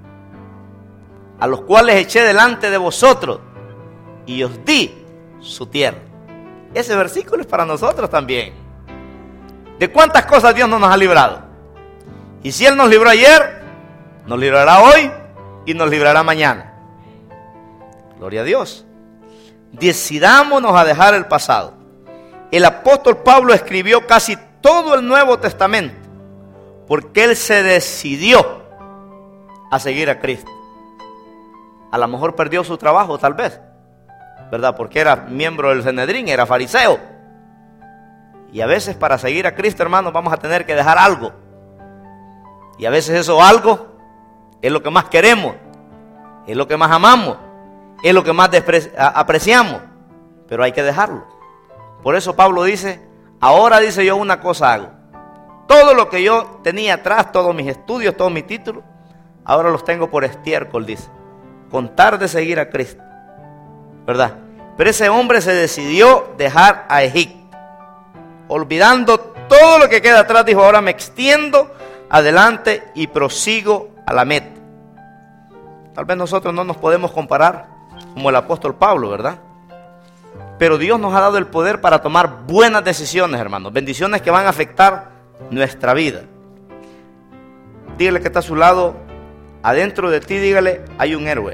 a los cuales eché delante de vosotros y os di su tierra. Ese versículo es para nosotros también. ¿De cuántas cosas Dios no nos ha librado? Y si Él nos libró ayer, nos librará hoy y nos librará mañana. Gloria a Dios. Decidámonos a dejar el pasado. El apóstol Pablo escribió casi todo el Nuevo Testamento porque él se decidió a seguir a Cristo. A lo mejor perdió su trabajo, tal vez, ¿verdad? Porque era miembro del Sanedrín, era fariseo. Y a veces para seguir a Cristo, hermanos, vamos a tener que dejar algo. Y a veces eso algo es lo que más queremos, es lo que más amamos, es lo que más apreciamos, pero hay que dejarlo. Por eso Pablo dice: ahora, dice, yo una cosa hago. Todo lo que yo tenía atrás, todos mis estudios, todos mis títulos, ahora los tengo por estiércol, dice. Contar de seguir a Cristo, ¿verdad? Pero ese hombre se decidió dejar a Egipto. Olvidando todo lo que queda atrás, dijo: ahora me extiendo adelante y prosigo a la meta. Tal vez nosotros no nos podemos comparar como el apóstol Pablo, ¿verdad? Pero Dios nos ha dado el poder para tomar buenas decisiones, hermanos. Bendiciones que van a afectar nuestra vida. Dígale que está a su lado, adentro de ti, dígale: hay un héroe.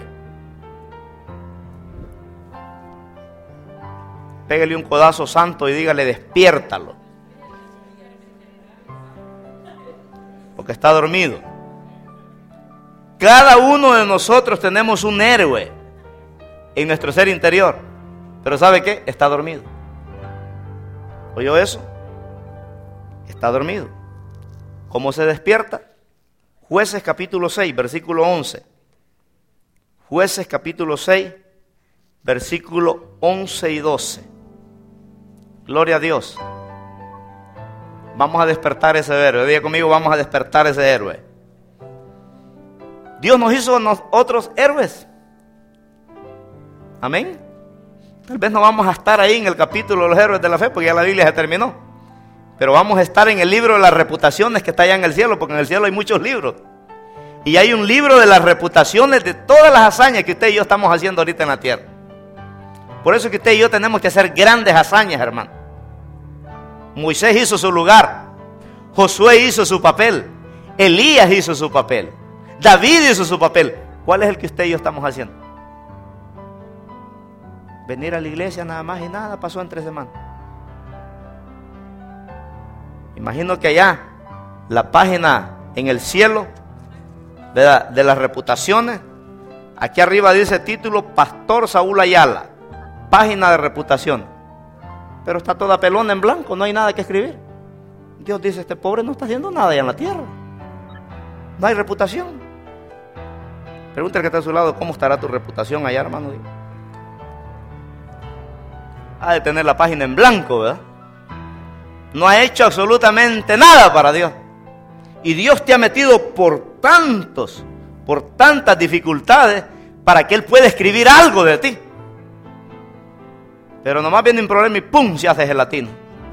Pégale un codazo santo y dígale: despiértalo. Porque está dormido. Cada uno de nosotros tenemos un héroe en nuestro ser interior. Pero ¿sabe qué? Está dormido. ¿Oyó eso? Está dormido. ¿Cómo se despierta? Jueces capítulo seis, versículo once. Jueces capítulo seis, versículo once y doce. Gloria a Dios. Vamos a despertar ese héroe. Diga conmigo: vamos a despertar ese héroe. Dios nos hizo otros héroes. Amén. Tal vez no vamos a estar ahí en el capítulo de los héroes de la fe, porque ya la Biblia se terminó. Pero vamos a estar en el libro de las reputaciones que está allá en el cielo, porque en el cielo hay muchos libros. Y hay un libro de las reputaciones de todas las hazañas que usted y yo estamos haciendo ahorita en la tierra. Por eso es que usted y yo tenemos que hacer grandes hazañas, hermano. Moisés hizo su lugar, Josué hizo su papel, Elías hizo su papel, David hizo su papel. ¿Cuál es el que usted y yo estamos haciendo? Venir a la iglesia nada más y nada pasó en tres semanas. Imagino que allá la página en el cielo de, la, de las reputaciones, aquí arriba dice título: Pastor Saúl Ayala, página de reputación. Pero está toda pelona en blanco, no hay nada que escribir. Dios dice: este pobre no está haciendo nada allá en la tierra, no hay reputación. Pregúntale que está a su lado: ¿cómo estará tu reputación allá, hermano? Ha de tener la página en blanco, ¿verdad? No ha hecho absolutamente nada para Dios. Y Dios te ha metido por tantos, por tantas dificultades para que Él pueda escribir algo de ti. Pero nomás viene un problema y ¡pum! Se hace gelatino.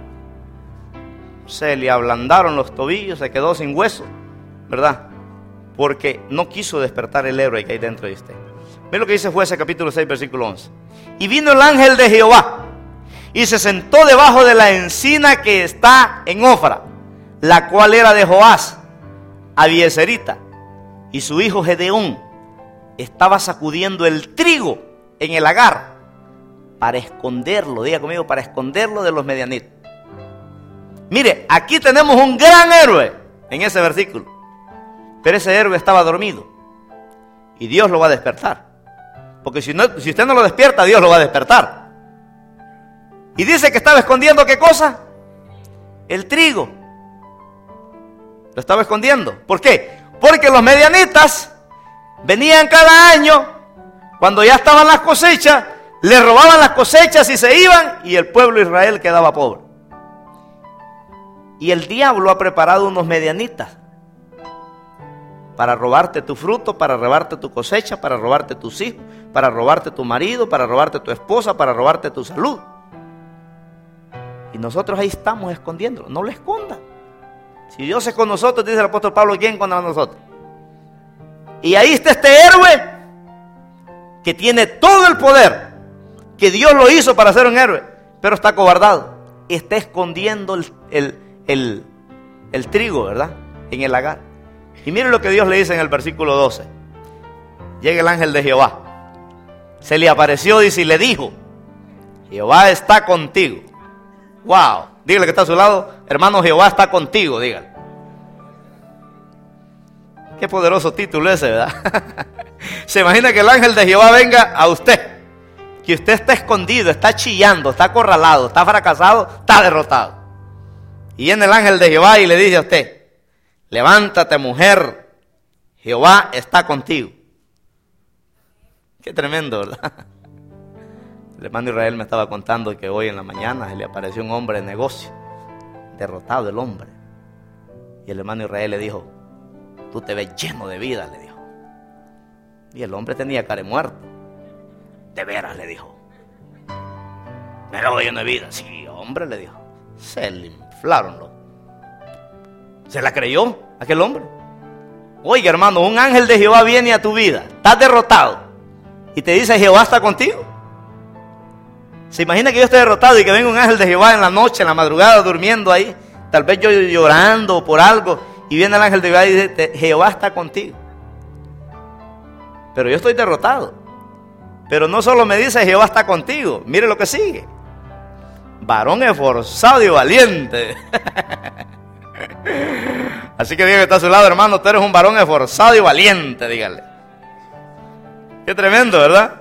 Se le ablandaron los tobillos, se quedó sin hueso, ¿verdad? Porque no quiso despertar el héroe que hay dentro de usted. Ve lo que dice Jueces capítulo seis, versículo once. Y vino el ángel de Jehová y se sentó debajo de la encina que está en Ofra, la cual era de Joás, Abieserita, y su hijo Gedeón estaba sacudiendo el trigo en el lagar para esconderlo, diga conmigo, para esconderlo de los medianitas. Mire, aquí tenemos un gran héroe en ese versículo, pero ese héroe estaba dormido y Dios lo va a despertar, porque si, no, si usted no lo despierta, Dios lo va a despertar. Y dice que estaba escondiendo ¿qué cosa? El trigo. Lo estaba escondiendo. ¿Por qué? Porque los medianitas venían cada año, cuando ya estaban las cosechas, le robaban las cosechas y se iban, y el pueblo de Israel quedaba pobre. Y el diablo ha preparado unos medianitas para robarte tu fruto, para robarte tu cosecha, para robarte tus hijos, para robarte tu marido, para robarte tu esposa, para robarte tu salud. Y nosotros ahí estamos escondiéndolo. No lo esconda. Si Dios es con nosotros, dice el apóstol Pablo, ¿quién contra nosotros? Y ahí está este héroe que tiene todo el poder, que Dios lo hizo para ser un héroe, pero está acobardado. Está escondiendo el, el, el, el trigo, ¿verdad? En el lagar. Y miren lo que Dios le dice en el versículo doce. Llega el ángel de Jehová. Se le apareció, dice, y le dijo: Jehová está contigo. Wow, dígale que está a su lado, hermano, Jehová está contigo, dígale. Qué poderoso título ese, ¿verdad? Se imagina que el ángel de Jehová venga a usted, que usted está escondido, está chillando, está acorralado, está fracasado, está derrotado. Y viene el ángel de Jehová y le dice a usted: levántate, mujer, Jehová está contigo. Qué tremendo, ¿verdad? El hermano Israel me estaba contando que hoy en la mañana se le apareció un hombre de negocio, derrotado el hombre. Y el hermano Israel le dijo: tú te ves lleno de vida, le dijo. Y el hombre tenía cara de muerto. De veras, le dijo. Me veo lleno de vida. Sí, hombre, le dijo. Se le inflaron los. ¿Se la creyó aquel hombre? Oiga, hermano, un ángel de Jehová viene a tu vida. Estás derrotado y te dice: Jehová está contigo. ¿Se imagina que yo esté derrotado y que venga un ángel de Jehová en la noche, en la madrugada, durmiendo ahí? Tal vez yo llorando por algo, y viene el ángel de Jehová y dice: Jehová está contigo. Pero yo estoy derrotado. Pero no solo me dice: Jehová está contigo. Mire lo que sigue: varón esforzado y valiente. Así que diga que está a su lado, hermano, tú eres un varón esforzado y valiente, dígale. Qué tremendo, ¿verdad?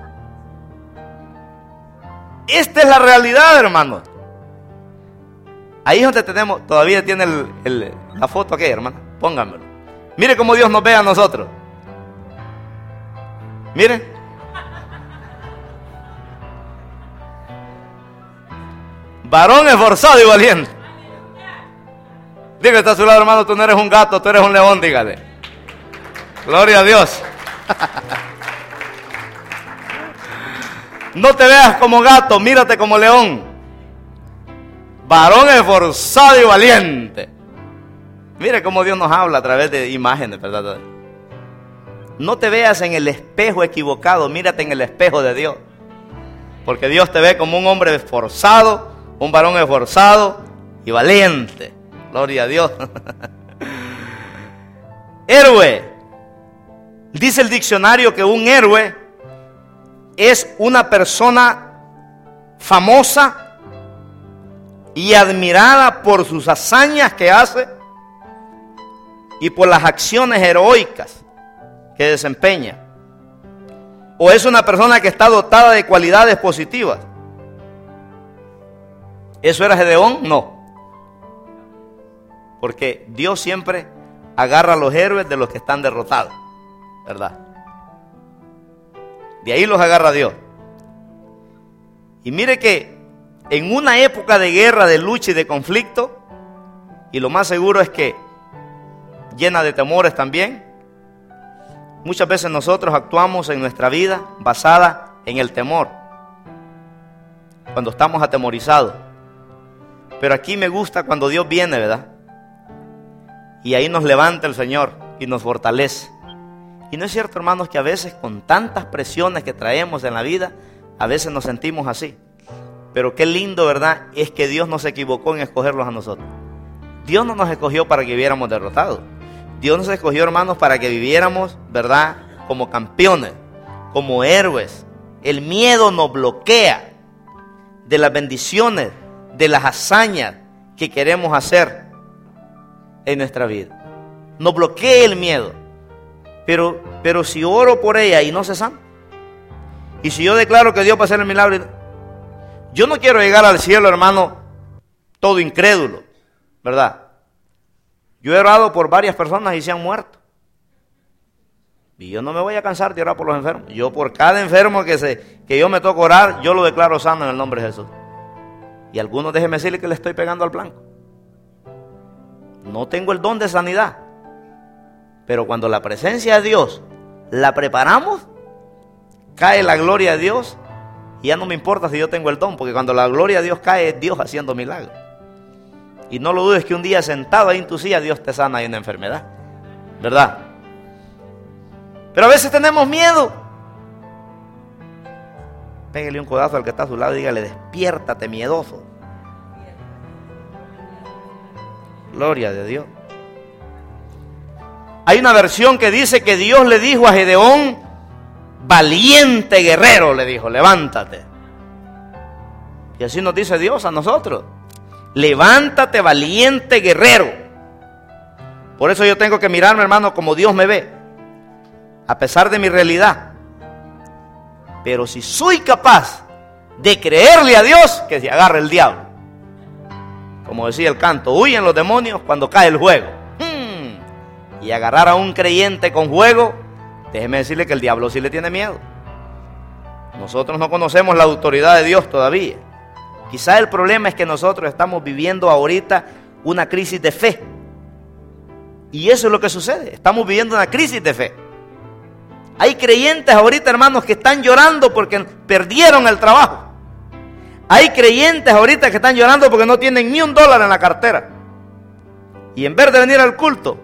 Esta es la realidad, hermano. Ahí es donde tenemos, todavía tiene el, el, la foto aquí, hermano. Pónganmelo. Mire cómo Dios nos ve a nosotros. Mire. Varón esforzado y valiente. Diga que está a su lado, hermano, tú no eres un gato, tú eres un león, dígale. Gloria a Dios. No te veas como gato, mírate como león. Varón esforzado y valiente. Mire cómo Dios nos habla a través de imágenes, ¿verdad? No te veas en el espejo equivocado, mírate en el espejo de Dios. Porque Dios te ve como un hombre esforzado, un varón esforzado y valiente. Gloria a Dios. Héroe. Dice el diccionario que un héroe es una persona famosa y admirada por sus hazañas que hace y por las acciones heroicas que desempeña. O es una persona que está dotada de cualidades positivas. ¿Eso era Gedeón? No. Porque Dios siempre agarra a los héroes de los que están derrotados, ¿verdad? De ahí los agarra Dios. Y mire que en una época de guerra, de lucha y de conflicto, y lo más seguro es que llena de temores también, Muchas veces nosotros actuamos en nuestra vida basada en el temor, cuando estamos atemorizados. Pero aquí me gusta cuando Dios viene, ¿verdad? Y ahí nos levanta el Señor y nos fortalece. Y no es cierto, hermanos, que a veces con tantas presiones que traemos en la vida, a veces nos sentimos así. Pero qué lindo, ¿verdad? Es que Dios no se equivocó en escogerlos a nosotros. Dios no nos escogió para que viviéramos derrotados. Dios nos escogió, hermanos, para que viviéramos, ¿verdad?, como campeones, como héroes. El miedo nos bloquea de las bendiciones, de las hazañas que queremos hacer en nuestra vida. Nos bloquea el miedo. Pero, pero si oro por ella y no se sana, y si yo declaro que Dios va a hacer el milagro, yo no quiero llegar al cielo, hermano, todo incrédulo, ¿verdad? Yo he orado por varias personas y se han muerto. Y yo no me voy a cansar de orar por los enfermos. Yo por cada enfermo que, se, que yo me toco orar, yo lo declaro sano en el nombre de Jesús. Y algunos, déjenme decirle que le estoy pegando al blanco. No tengo el don de sanidad. Pero cuando la presencia de Dios la preparamos, cae la gloria de Dios. Y ya no me importa si yo tengo el don, porque cuando la gloria de Dios cae, es Dios haciendo milagros. Y no lo dudes que un día sentado ahí en tu silla, Dios te sana de una enfermedad, ¿verdad? Pero a veces tenemos miedo. Pégale un codazo al que está a su lado y dígale: despiértate, miedoso. Gloria de Dios. Hay una versión que dice que Dios le dijo a Gedeón: valiente guerrero, le dijo, levántate. Y así nos dice Dios a nosotros: levántate, valiente guerrero. Por eso yo tengo que mirarme, hermano, como Dios me ve, a pesar de mi realidad. Pero si soy capaz de creerle a Dios, que se agarre el diablo. Como decía el canto: huyen los demonios cuando cae el juego. Hmm. Y agarrar a un creyente con juego, déjeme decirle que el diablo sí le tiene miedo. Nosotros no conocemos la autoridad de Dios todavía. Quizá el problema es que nosotros estamos viviendo ahorita una crisis de fe. Y eso es lo que sucede. Estamos viviendo una crisis de fe. Hay creyentes ahorita, hermanos, que están llorando porque perdieron el trabajo. Hay creyentes ahorita que están llorando porque no tienen ni un dólar en la cartera. Y en vez de venir al culto,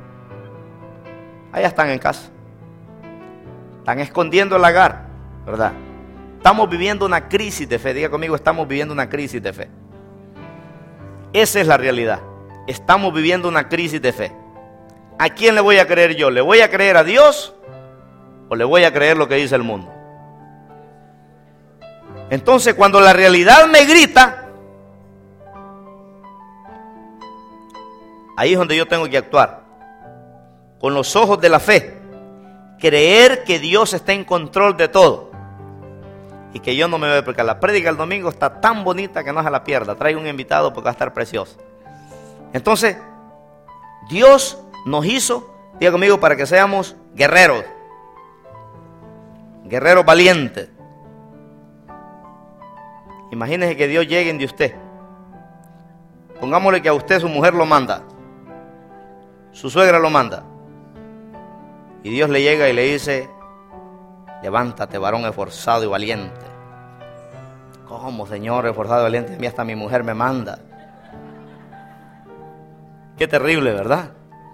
allá están en casa. Están escondiendo el lagar, ¿verdad? Estamos viviendo una crisis de fe. Diga conmigo: estamos viviendo una crisis de fe. Esa es la realidad. Estamos viviendo una crisis de fe. ¿A quién le voy a creer yo? ¿Le voy a creer a Dios o le voy a creer lo que dice el mundo? Entonces, cuando la realidad me grita, ahí es donde yo tengo que actuar. Con los ojos de la fe. Creer que Dios está en control de todo. Y que yo no me voy, porque la prédica el domingo está tan bonita que no se la pierda. Traigo un invitado porque va a estar precioso. Entonces, Dios nos hizo, diga conmigo, para que seamos guerreros. Guerreros valientes. Imagínese que Dios llegue de usted. Pongámosle que a usted su mujer lo manda. Su suegra lo manda. Y Dios le llega y le dice: levántate, varón esforzado y valiente. ¿Cómo, Señor, esforzado y valiente? A mí hasta mi mujer me manda. Qué terrible, ¿verdad?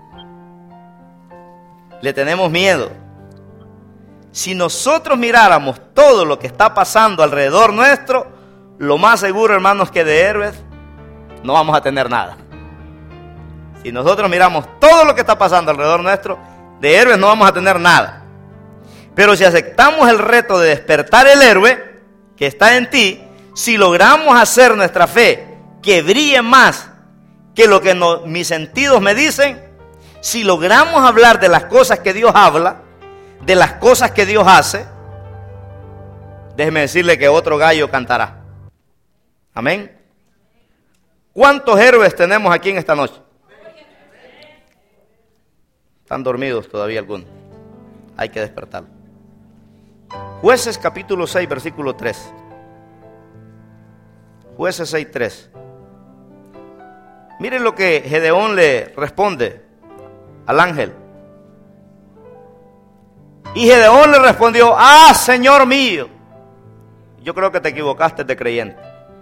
Le tenemos miedo. Si nosotros miráramos todo lo que está pasando alrededor nuestro, lo más seguro, hermanos, que de héroes no vamos a tener nada. Si nosotros miramos todo lo que está pasando alrededor nuestro, de héroes no vamos a tener nada. Pero si aceptamos el reto de despertar el héroe que está en ti, si logramos hacer nuestra fe que brille más que lo que no, mis sentidos me dicen, si logramos hablar de las cosas que Dios habla, de las cosas que Dios hace, déjeme decirle que otro gallo cantará. Amén. ¿Cuántos héroes tenemos aquí en esta noche? Están dormidos todavía algunos. Hay que despertar. Jueces capítulo seis, versículo tres. Jueces seis, tres. Miren lo que Gedeón le responde al ángel. Y Gedeón le respondió: ah, Señor mío. Yo creo que te equivocaste de creyente.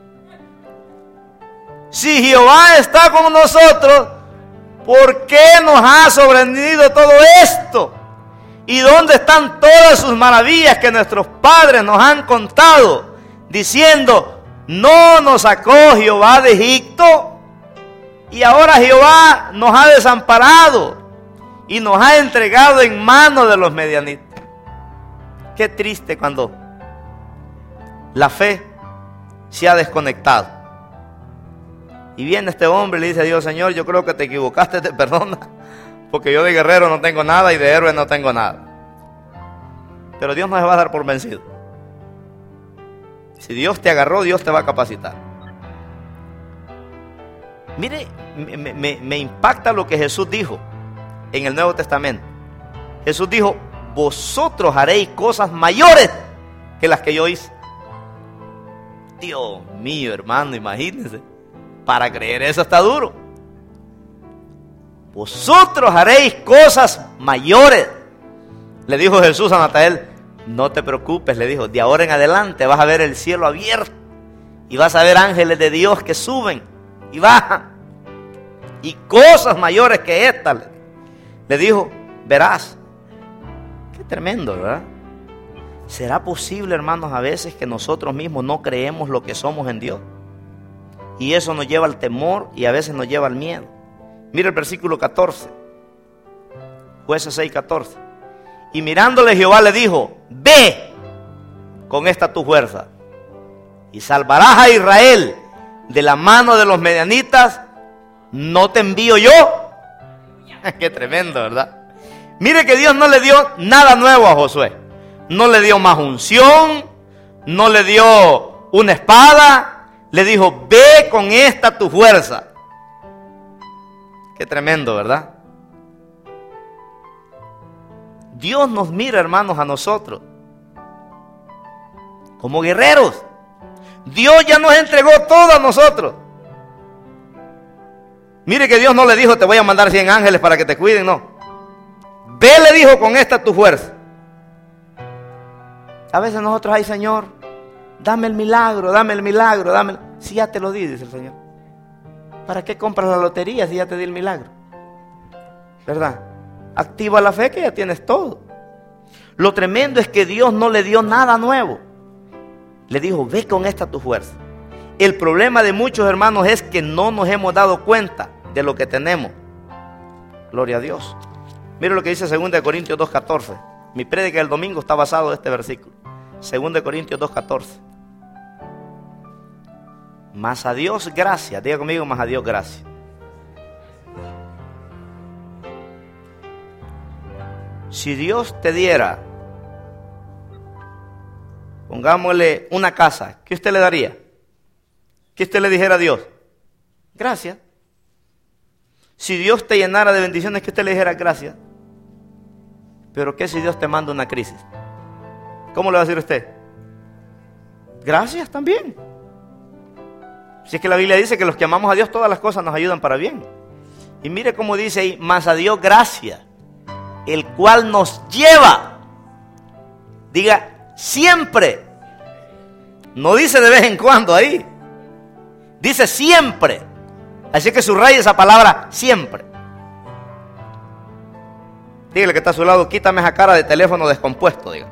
Si Jehová está con nosotros, ¿por qué nos ha sobrevenido todo esto? ¿Y dónde están todas sus maravillas que nuestros padres nos han contado, diciendo: no nos sacó Jehová de Egipto? Y ahora Jehová nos ha desamparado y nos ha entregado en manos de los medianitas. Qué triste cuando la fe se ha desconectado. Y viene este hombre y le dice a Dios: Señor, yo creo que te equivocaste, te perdona, porque yo de guerrero no tengo nada y de héroe no tengo nada. Pero Dios no se va a dar por vencido. Si Dios te agarró, Dios te va a capacitar. Mire, me, me, me impacta lo que Jesús dijo en el Nuevo Testamento. Jesús dijo: vosotros haréis cosas mayores que las que yo hice. Dios mío, hermano, imagínense. Para creer eso está duro. Vosotros haréis cosas mayores. Le dijo Jesús a Natanael: no te preocupes, le dijo, de ahora en adelante vas a ver el cielo abierto y vas a ver ángeles de Dios que suben y bajan, y cosas mayores que estas. Le dijo: verás. Qué tremendo, ¿verdad? ¿Será posible, hermanos, a veces que nosotros mismos no creemos lo que somos en Dios? Y eso nos lleva al temor y a veces nos lleva al miedo. Mira el versículo catorce. Jueces seis, catorce. Y mirándole Jehová le dijo: ve con esta tu fuerza y salvarás a Israel de la mano de los medianitas. ¿No te envío yo? Qué tremendo, ¿verdad? Mire que Dios no le dio nada nuevo a Josué. No le dio más unción, no le dio una espada. Le dijo: ve con esta tu fuerza. Qué tremendo, ¿verdad? Dios nos mira, hermanos, a nosotros como guerreros. Dios ya nos entregó todo a nosotros. Mire que Dios no le dijo: te voy a mandar cien ángeles para que te cuiden, no. Ve, le dijo, con esta tu fuerza. A veces nosotros: ay, Señor, dame el milagro, dame el milagro, dame el... Si ya te lo di, dice el Señor. ¿Para qué compras la lotería si ya te di el milagro? ¿Verdad? Activa la fe que ya tienes todo. Lo tremendo es que Dios no le dio nada nuevo. Le dijo: ve con esta tu fuerza. El problema de muchos hermanos es que no nos hemos dado cuenta de lo que tenemos. Gloria a Dios. Mira lo que dice segunda de Corintios dos, catorce. Mi prédica del domingo está basado en este versículo. segunda de Corintios dos, catorce. Mas a Dios gracias. Diga conmigo: mas a Dios gracias. Si Dios te diera, pongámosle una casa, ¿qué usted le daría? ¿Qué usted le dijera a Dios? Gracias. Si Dios te llenara de bendiciones, ¿qué usted le dijera? Gracias. Pero ¿qué si Dios te manda una crisis? ¿Cómo le va a decir usted? Gracias también. Si es que la Biblia dice que los que amamos a Dios, todas las cosas nos ayudan para bien. Y mire cómo dice ahí: mas a Dios gracias, el cual nos lleva. Diga: siempre. No dice de vez en cuando ahí. Dice siempre. Así que subraye esa palabra: siempre. Dígale que está a su lado: quítame esa cara de teléfono descompuesto, diga.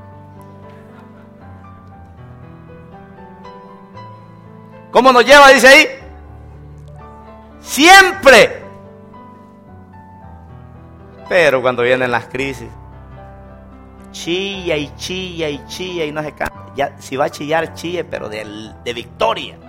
¿Cómo nos lleva? Dice ahí: siempre. Pero cuando vienen las crisis, chilla y chilla y chilla y no se cansa. Ya, si va a chillar, chille, pero de, de victoria.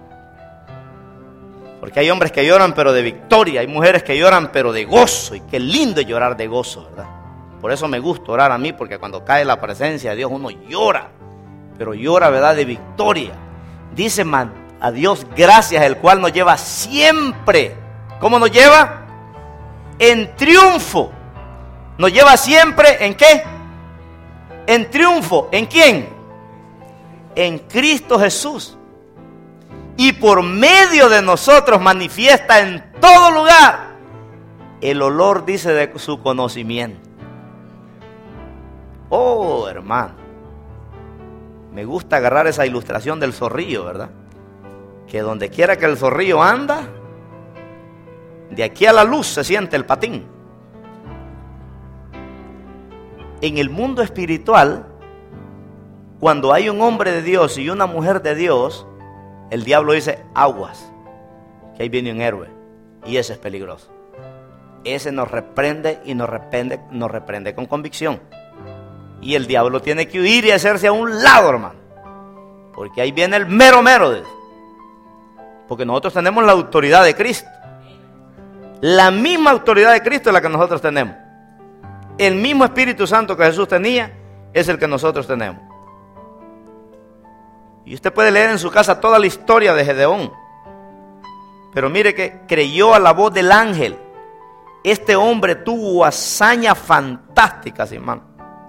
Porque hay hombres que lloran, pero de victoria. Hay mujeres que lloran, pero de gozo. Y qué lindo es llorar de gozo, ¿verdad? Por eso me gusta orar a mí, porque cuando cae la presencia de Dios, uno llora. Pero llora, ¿verdad?, de victoria. Dice a Dios gracias, el cual nos lleva siempre. ¿Cómo nos lleva? En triunfo. Nos lleva siempre, ¿en qué? En triunfo. ¿En quién? En Cristo Jesús. Y por medio de nosotros manifiesta en todo lugar el olor, dice, de su conocimiento. Oh, hermano, me gusta agarrar esa ilustración del zorrillo, ¿verdad? Que donde quiera que el zorrillo anda, de aquí a la luz se siente el patín. En el mundo espiritual, cuando hay un hombre de Dios y una mujer de Dios, el diablo dice, aguas, que ahí viene un héroe, y ese es peligroso. Ese nos reprende y nos reprende, nos reprende con convicción. Y el diablo tiene que huir y hacerse a un lado, hermano, porque ahí viene el mero mero de eso. Porque nosotros tenemos la autoridad de Cristo. La misma autoridad de Cristo es la que nosotros tenemos. El mismo Espíritu Santo que Jesús tenía es el que nosotros tenemos. Y usted puede leer en su casa toda la historia de Gedeón. Pero mire que creyó a la voz del ángel. Este hombre tuvo hazañas fantásticas, hermano.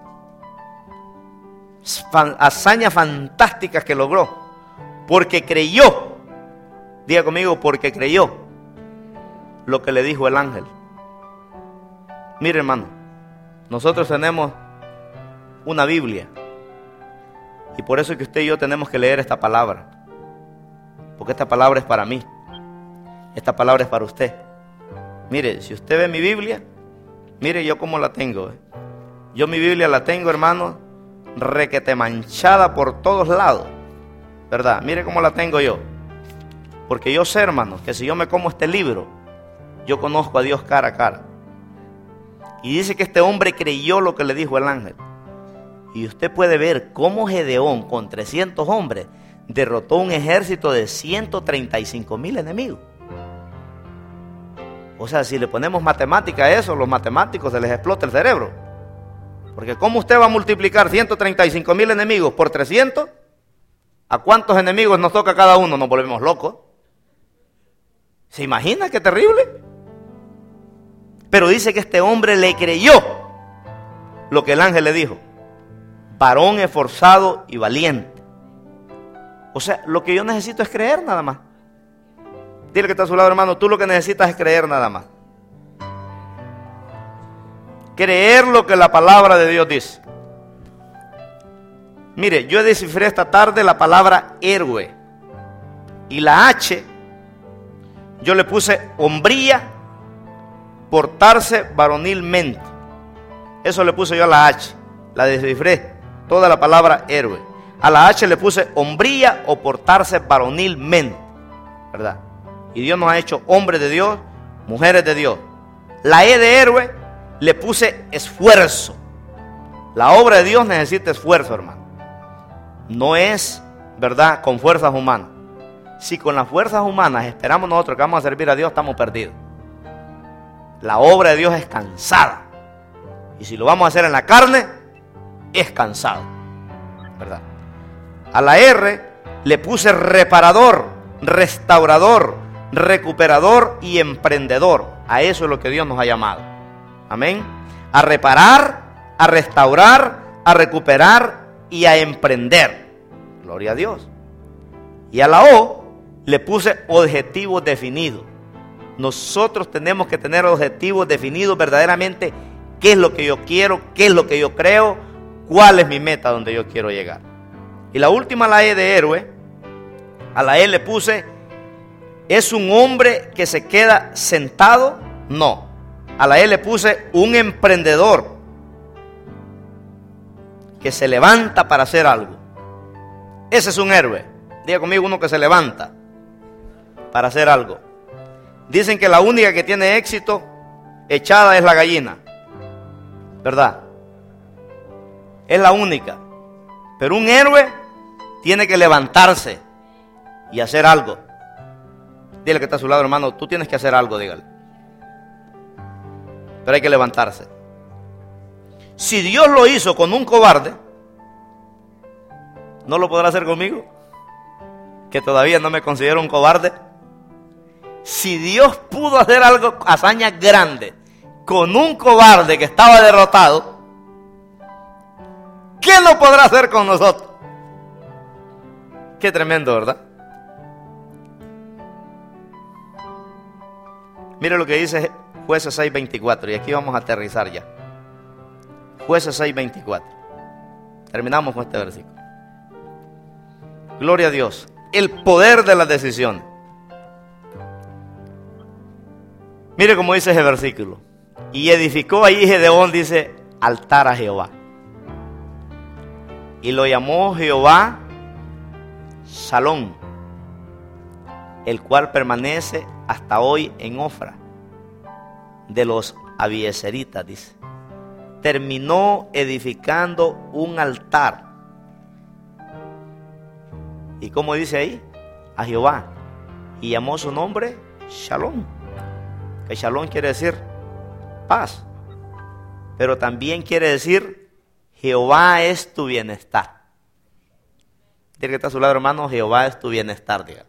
Hazañas fantásticas que logró. Porque creyó. Diga conmigo, porque creyó lo que le dijo el ángel. Mire, hermano, nosotros tenemos una Biblia. Y por eso es que usted y yo tenemos que leer esta palabra. Porque esta palabra es para mí. Esta palabra es para usted. Mire, si usted ve mi Biblia, mire yo cómo la tengo. ¿eh? Yo mi Biblia la tengo, hermano, requete manchada por todos lados. ¿Verdad? Mire cómo la tengo yo. Porque yo sé, hermanos, que si yo me como este libro, yo conozco a Dios cara a cara. Y dice que este hombre creyó lo que le dijo el ángel. Y usted puede ver cómo Gedeón, con trescientos hombres, derrotó un ejército de ciento treinta y cinco mil enemigos. O sea, si le ponemos matemática a eso, los matemáticos se les explota el cerebro. Porque ¿cómo usted va a multiplicar ciento treinta y cinco mil enemigos por trescientos? ¿A cuántos enemigos nos toca cada uno? Nos volvemos locos. ¿Se imagina qué terrible? Pero dice que este hombre le creyó lo que el ángel le dijo. Varón esforzado y valiente. O sea, lo que yo necesito es creer nada más. Dile que está a su lado, hermano, tú lo que necesitas es creer nada más. Creer lo que la palabra de Dios dice. Mire, yo descifré esta tarde la palabra héroe. Y la H, yo le puse hombría, portarse varonilmente. Eso le puse yo a la H. La descifré, toda la palabra héroe. A la H le puse hombría o portarse varonilmente. ¿Verdad? Y Dios nos ha hecho hombres de Dios, mujeres de Dios. La E de héroe le puse esfuerzo. La obra de Dios necesita esfuerzo, hermano. No es, ¿verdad?, con fuerzas humanas. Si con las fuerzas humanas esperamos nosotros que vamos a servir a Dios, estamos perdidos. La obra de Dios es cansada. Y si lo vamos a hacer en la carne, es cansado. ¿Verdad? A la R le puse reparador, restaurador, recuperador y emprendedor. A eso es lo que Dios nos ha llamado. Amén. A reparar, a restaurar, a recuperar y a emprender. Gloria a Dios. Y a la O le puse objetivos definidos. Nosotros tenemos que tener objetivos definidos verdaderamente. ¿Qué es lo que yo quiero? ¿Qué es lo que yo creo? ¿Cuál es mi meta donde yo quiero llegar? Y la última, la E de héroe, a la E le puse, ¿es un hombre que se queda sentado? No. A la E le puse un emprendedor que se levanta para hacer algo. Ese es un héroe. Diga conmigo, uno que se levanta para hacer algo. Dicen que la única que tiene éxito echada es la gallina. ¿Verdad? Es la única. Pero un héroe tiene que levantarse y hacer algo. Dile que está a su lado, hermano, tú tienes que hacer algo, dígale. Pero hay que levantarse. Si Dios lo hizo con un cobarde, ¿no lo podrá hacer conmigo? Que todavía no me considero un cobarde. Si Dios pudo hacer algo, hazañas grandes, con un cobarde que estaba derrotado, ¿qué no podrá hacer con nosotros? Qué tremendo, ¿verdad? Mire lo que dice Jueces seis veinticuatro, y aquí vamos a aterrizar ya. Jueces seis veinticuatro. Terminamos con este versículo. Gloria a Dios. El poder de las decisiones. Mire cómo dice ese versículo. Y edificó ahí Gedeón, dice, altar a Jehová. Y lo llamó Jehová Shalom, el cual permanece hasta hoy en Ofra, de los abiezeritas, dice. Terminó edificando un altar. ¿Y cómo dice ahí? A Jehová. Y llamó su nombre Shalom. Que Shalom quiere decir paz. Pero también quiere decir Jehová es tu bienestar. Dile que está a su lado, hermano, Jehová es tu bienestar, diga.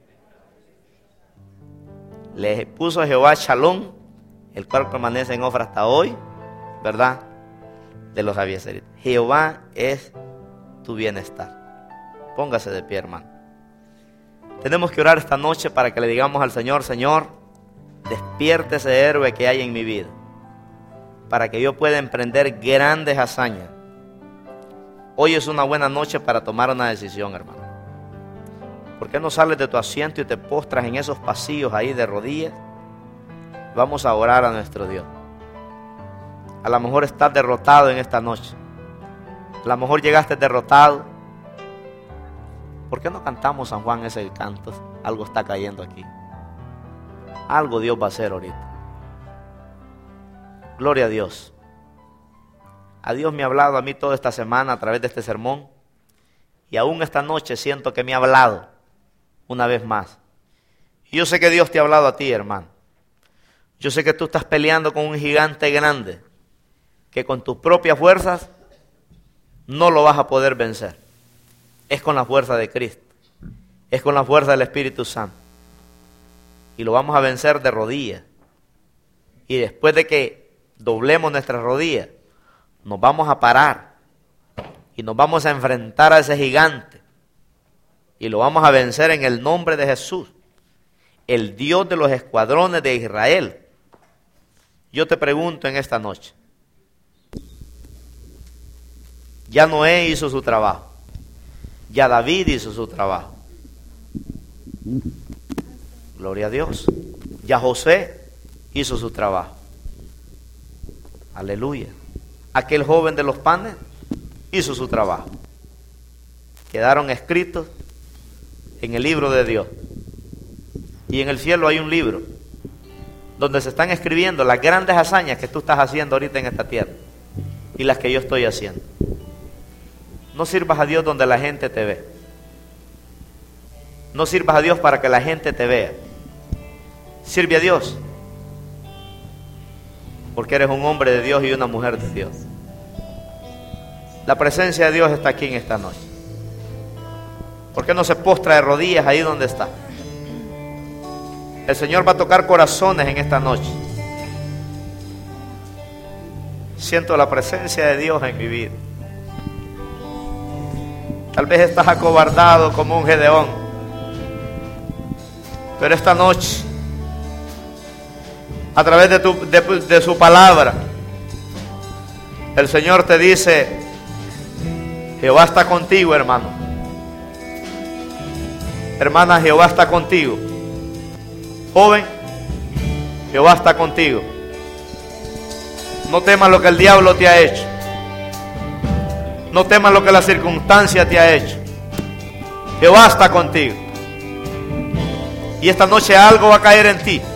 Le puso a Jehová Shalom, el cual permanece en Ofra hasta hoy, ¿verdad? De los abiezeritas. Jehová es tu bienestar. Póngase de pie, hermano. Tenemos que orar esta noche para que le digamos al Señor, Señor, despierte ese héroe que hay en mi vida, para que yo pueda emprender grandes hazañas. Hoy es una buena noche para tomar una decisión, hermano. ¿Por qué no sales de tu asiento y te postras en esos pasillos ahí de rodillas? Vamos a orar a nuestro Dios. A lo mejor estás derrotado en esta noche. A lo mejor llegaste derrotado. ¿Por qué no cantamos San Juan ese canto? Algo está cayendo aquí. Algo Dios va a hacer ahorita. Gloria a Dios. A Dios me ha hablado a mí toda esta semana a través de este sermón. Y aún esta noche siento que me ha hablado una vez más. Y yo sé que Dios te ha hablado a ti, hermano. Yo sé que tú estás peleando con un gigante grande, que con tus propias fuerzas no lo vas a poder vencer. Es con la fuerza de Cristo. Es con la fuerza del Espíritu Santo. Y lo vamos a vencer de rodillas. Y después de que doblemos nuestras rodillas, nos vamos a parar y nos vamos a enfrentar a ese gigante y lo vamos a vencer en el nombre de Jesús, el Dios de los escuadrones de Israel. Yo te pregunto en esta noche, ya Noé hizo su trabajo, ya David hizo su trabajo, gloria a Dios, ya José hizo su trabajo, aleluya. Aquel joven de los panes hizo su trabajo. Quedaron escritos en el libro de Dios. Y en el cielo hay un libro donde se están escribiendo las grandes hazañas que tú estás haciendo ahorita en esta tierra y las que yo estoy haciendo. No sirvas a Dios donde la gente te ve. No sirvas a Dios para que la gente te vea. Sirve a Dios porque eres un hombre de Dios y una mujer de Dios. La presencia de Dios está aquí en esta noche. ¿Por qué no se postra de rodillas ahí donde está? El Señor va a tocar corazones en esta noche. Siento la presencia de Dios en mi vida. Tal vez estás acobardado como un Gedeón, pero esta noche, a través de, tu, de, de su palabra, el Señor te dice: Jehová está contigo, hermano. Hermana, Jehová está contigo. Joven, Jehová está contigo. No temas lo que el diablo te ha hecho. No temas lo que la circunstancia te ha hecho. Jehová está contigo. Y esta noche algo va a caer en ti.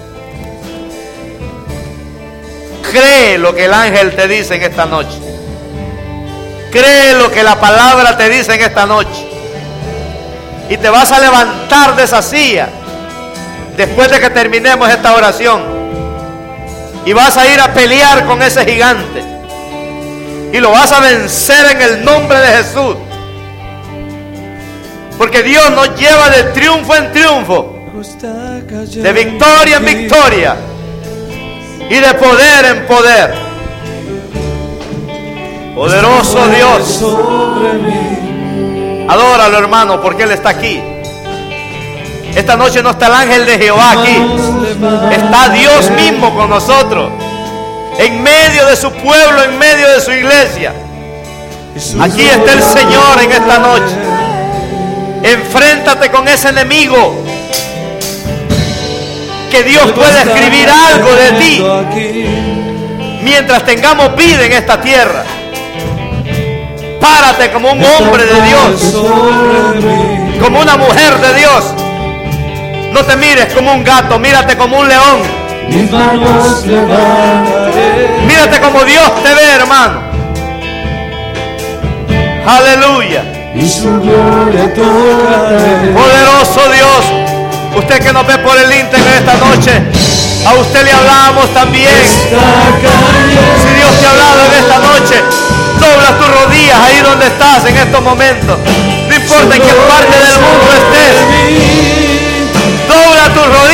Cree lo que el ángel te dice en esta noche. Cree lo que la palabra te dice en esta noche. Y te vas a levantar de esa silla después de que terminemos esta oración. Y vas a ir a pelear con ese gigante. Y lo vas a vencer en el nombre de Jesús. Porque Dios nos lleva de triunfo en triunfo, de victoria en victoria y de poder en poder. Poderoso Dios. Adóralo, hermano, porque Él está aquí. Esta noche no está el ángel de Jehová aquí. Está Dios mismo con nosotros, en medio de su pueblo, en medio de su iglesia. Aquí está el Señor en esta noche. Enfréntate con ese enemigo. Que Dios pueda escribir algo de ti mientras tengamos vida en esta tierra. Párate como un hombre de Dios, como una mujer de Dios. No te mires como un gato, mírate como un león. Mírate como Dios te ve, hermano. Aleluya. Poderoso Dios. Usted que nos ve por el internet esta noche, a usted le hablábamos también. Si Dios te ha hablado en esta noche, dobla tus rodillas ahí donde estás en estos momentos. No importa en qué parte del mundo estés, dobla tus rodillas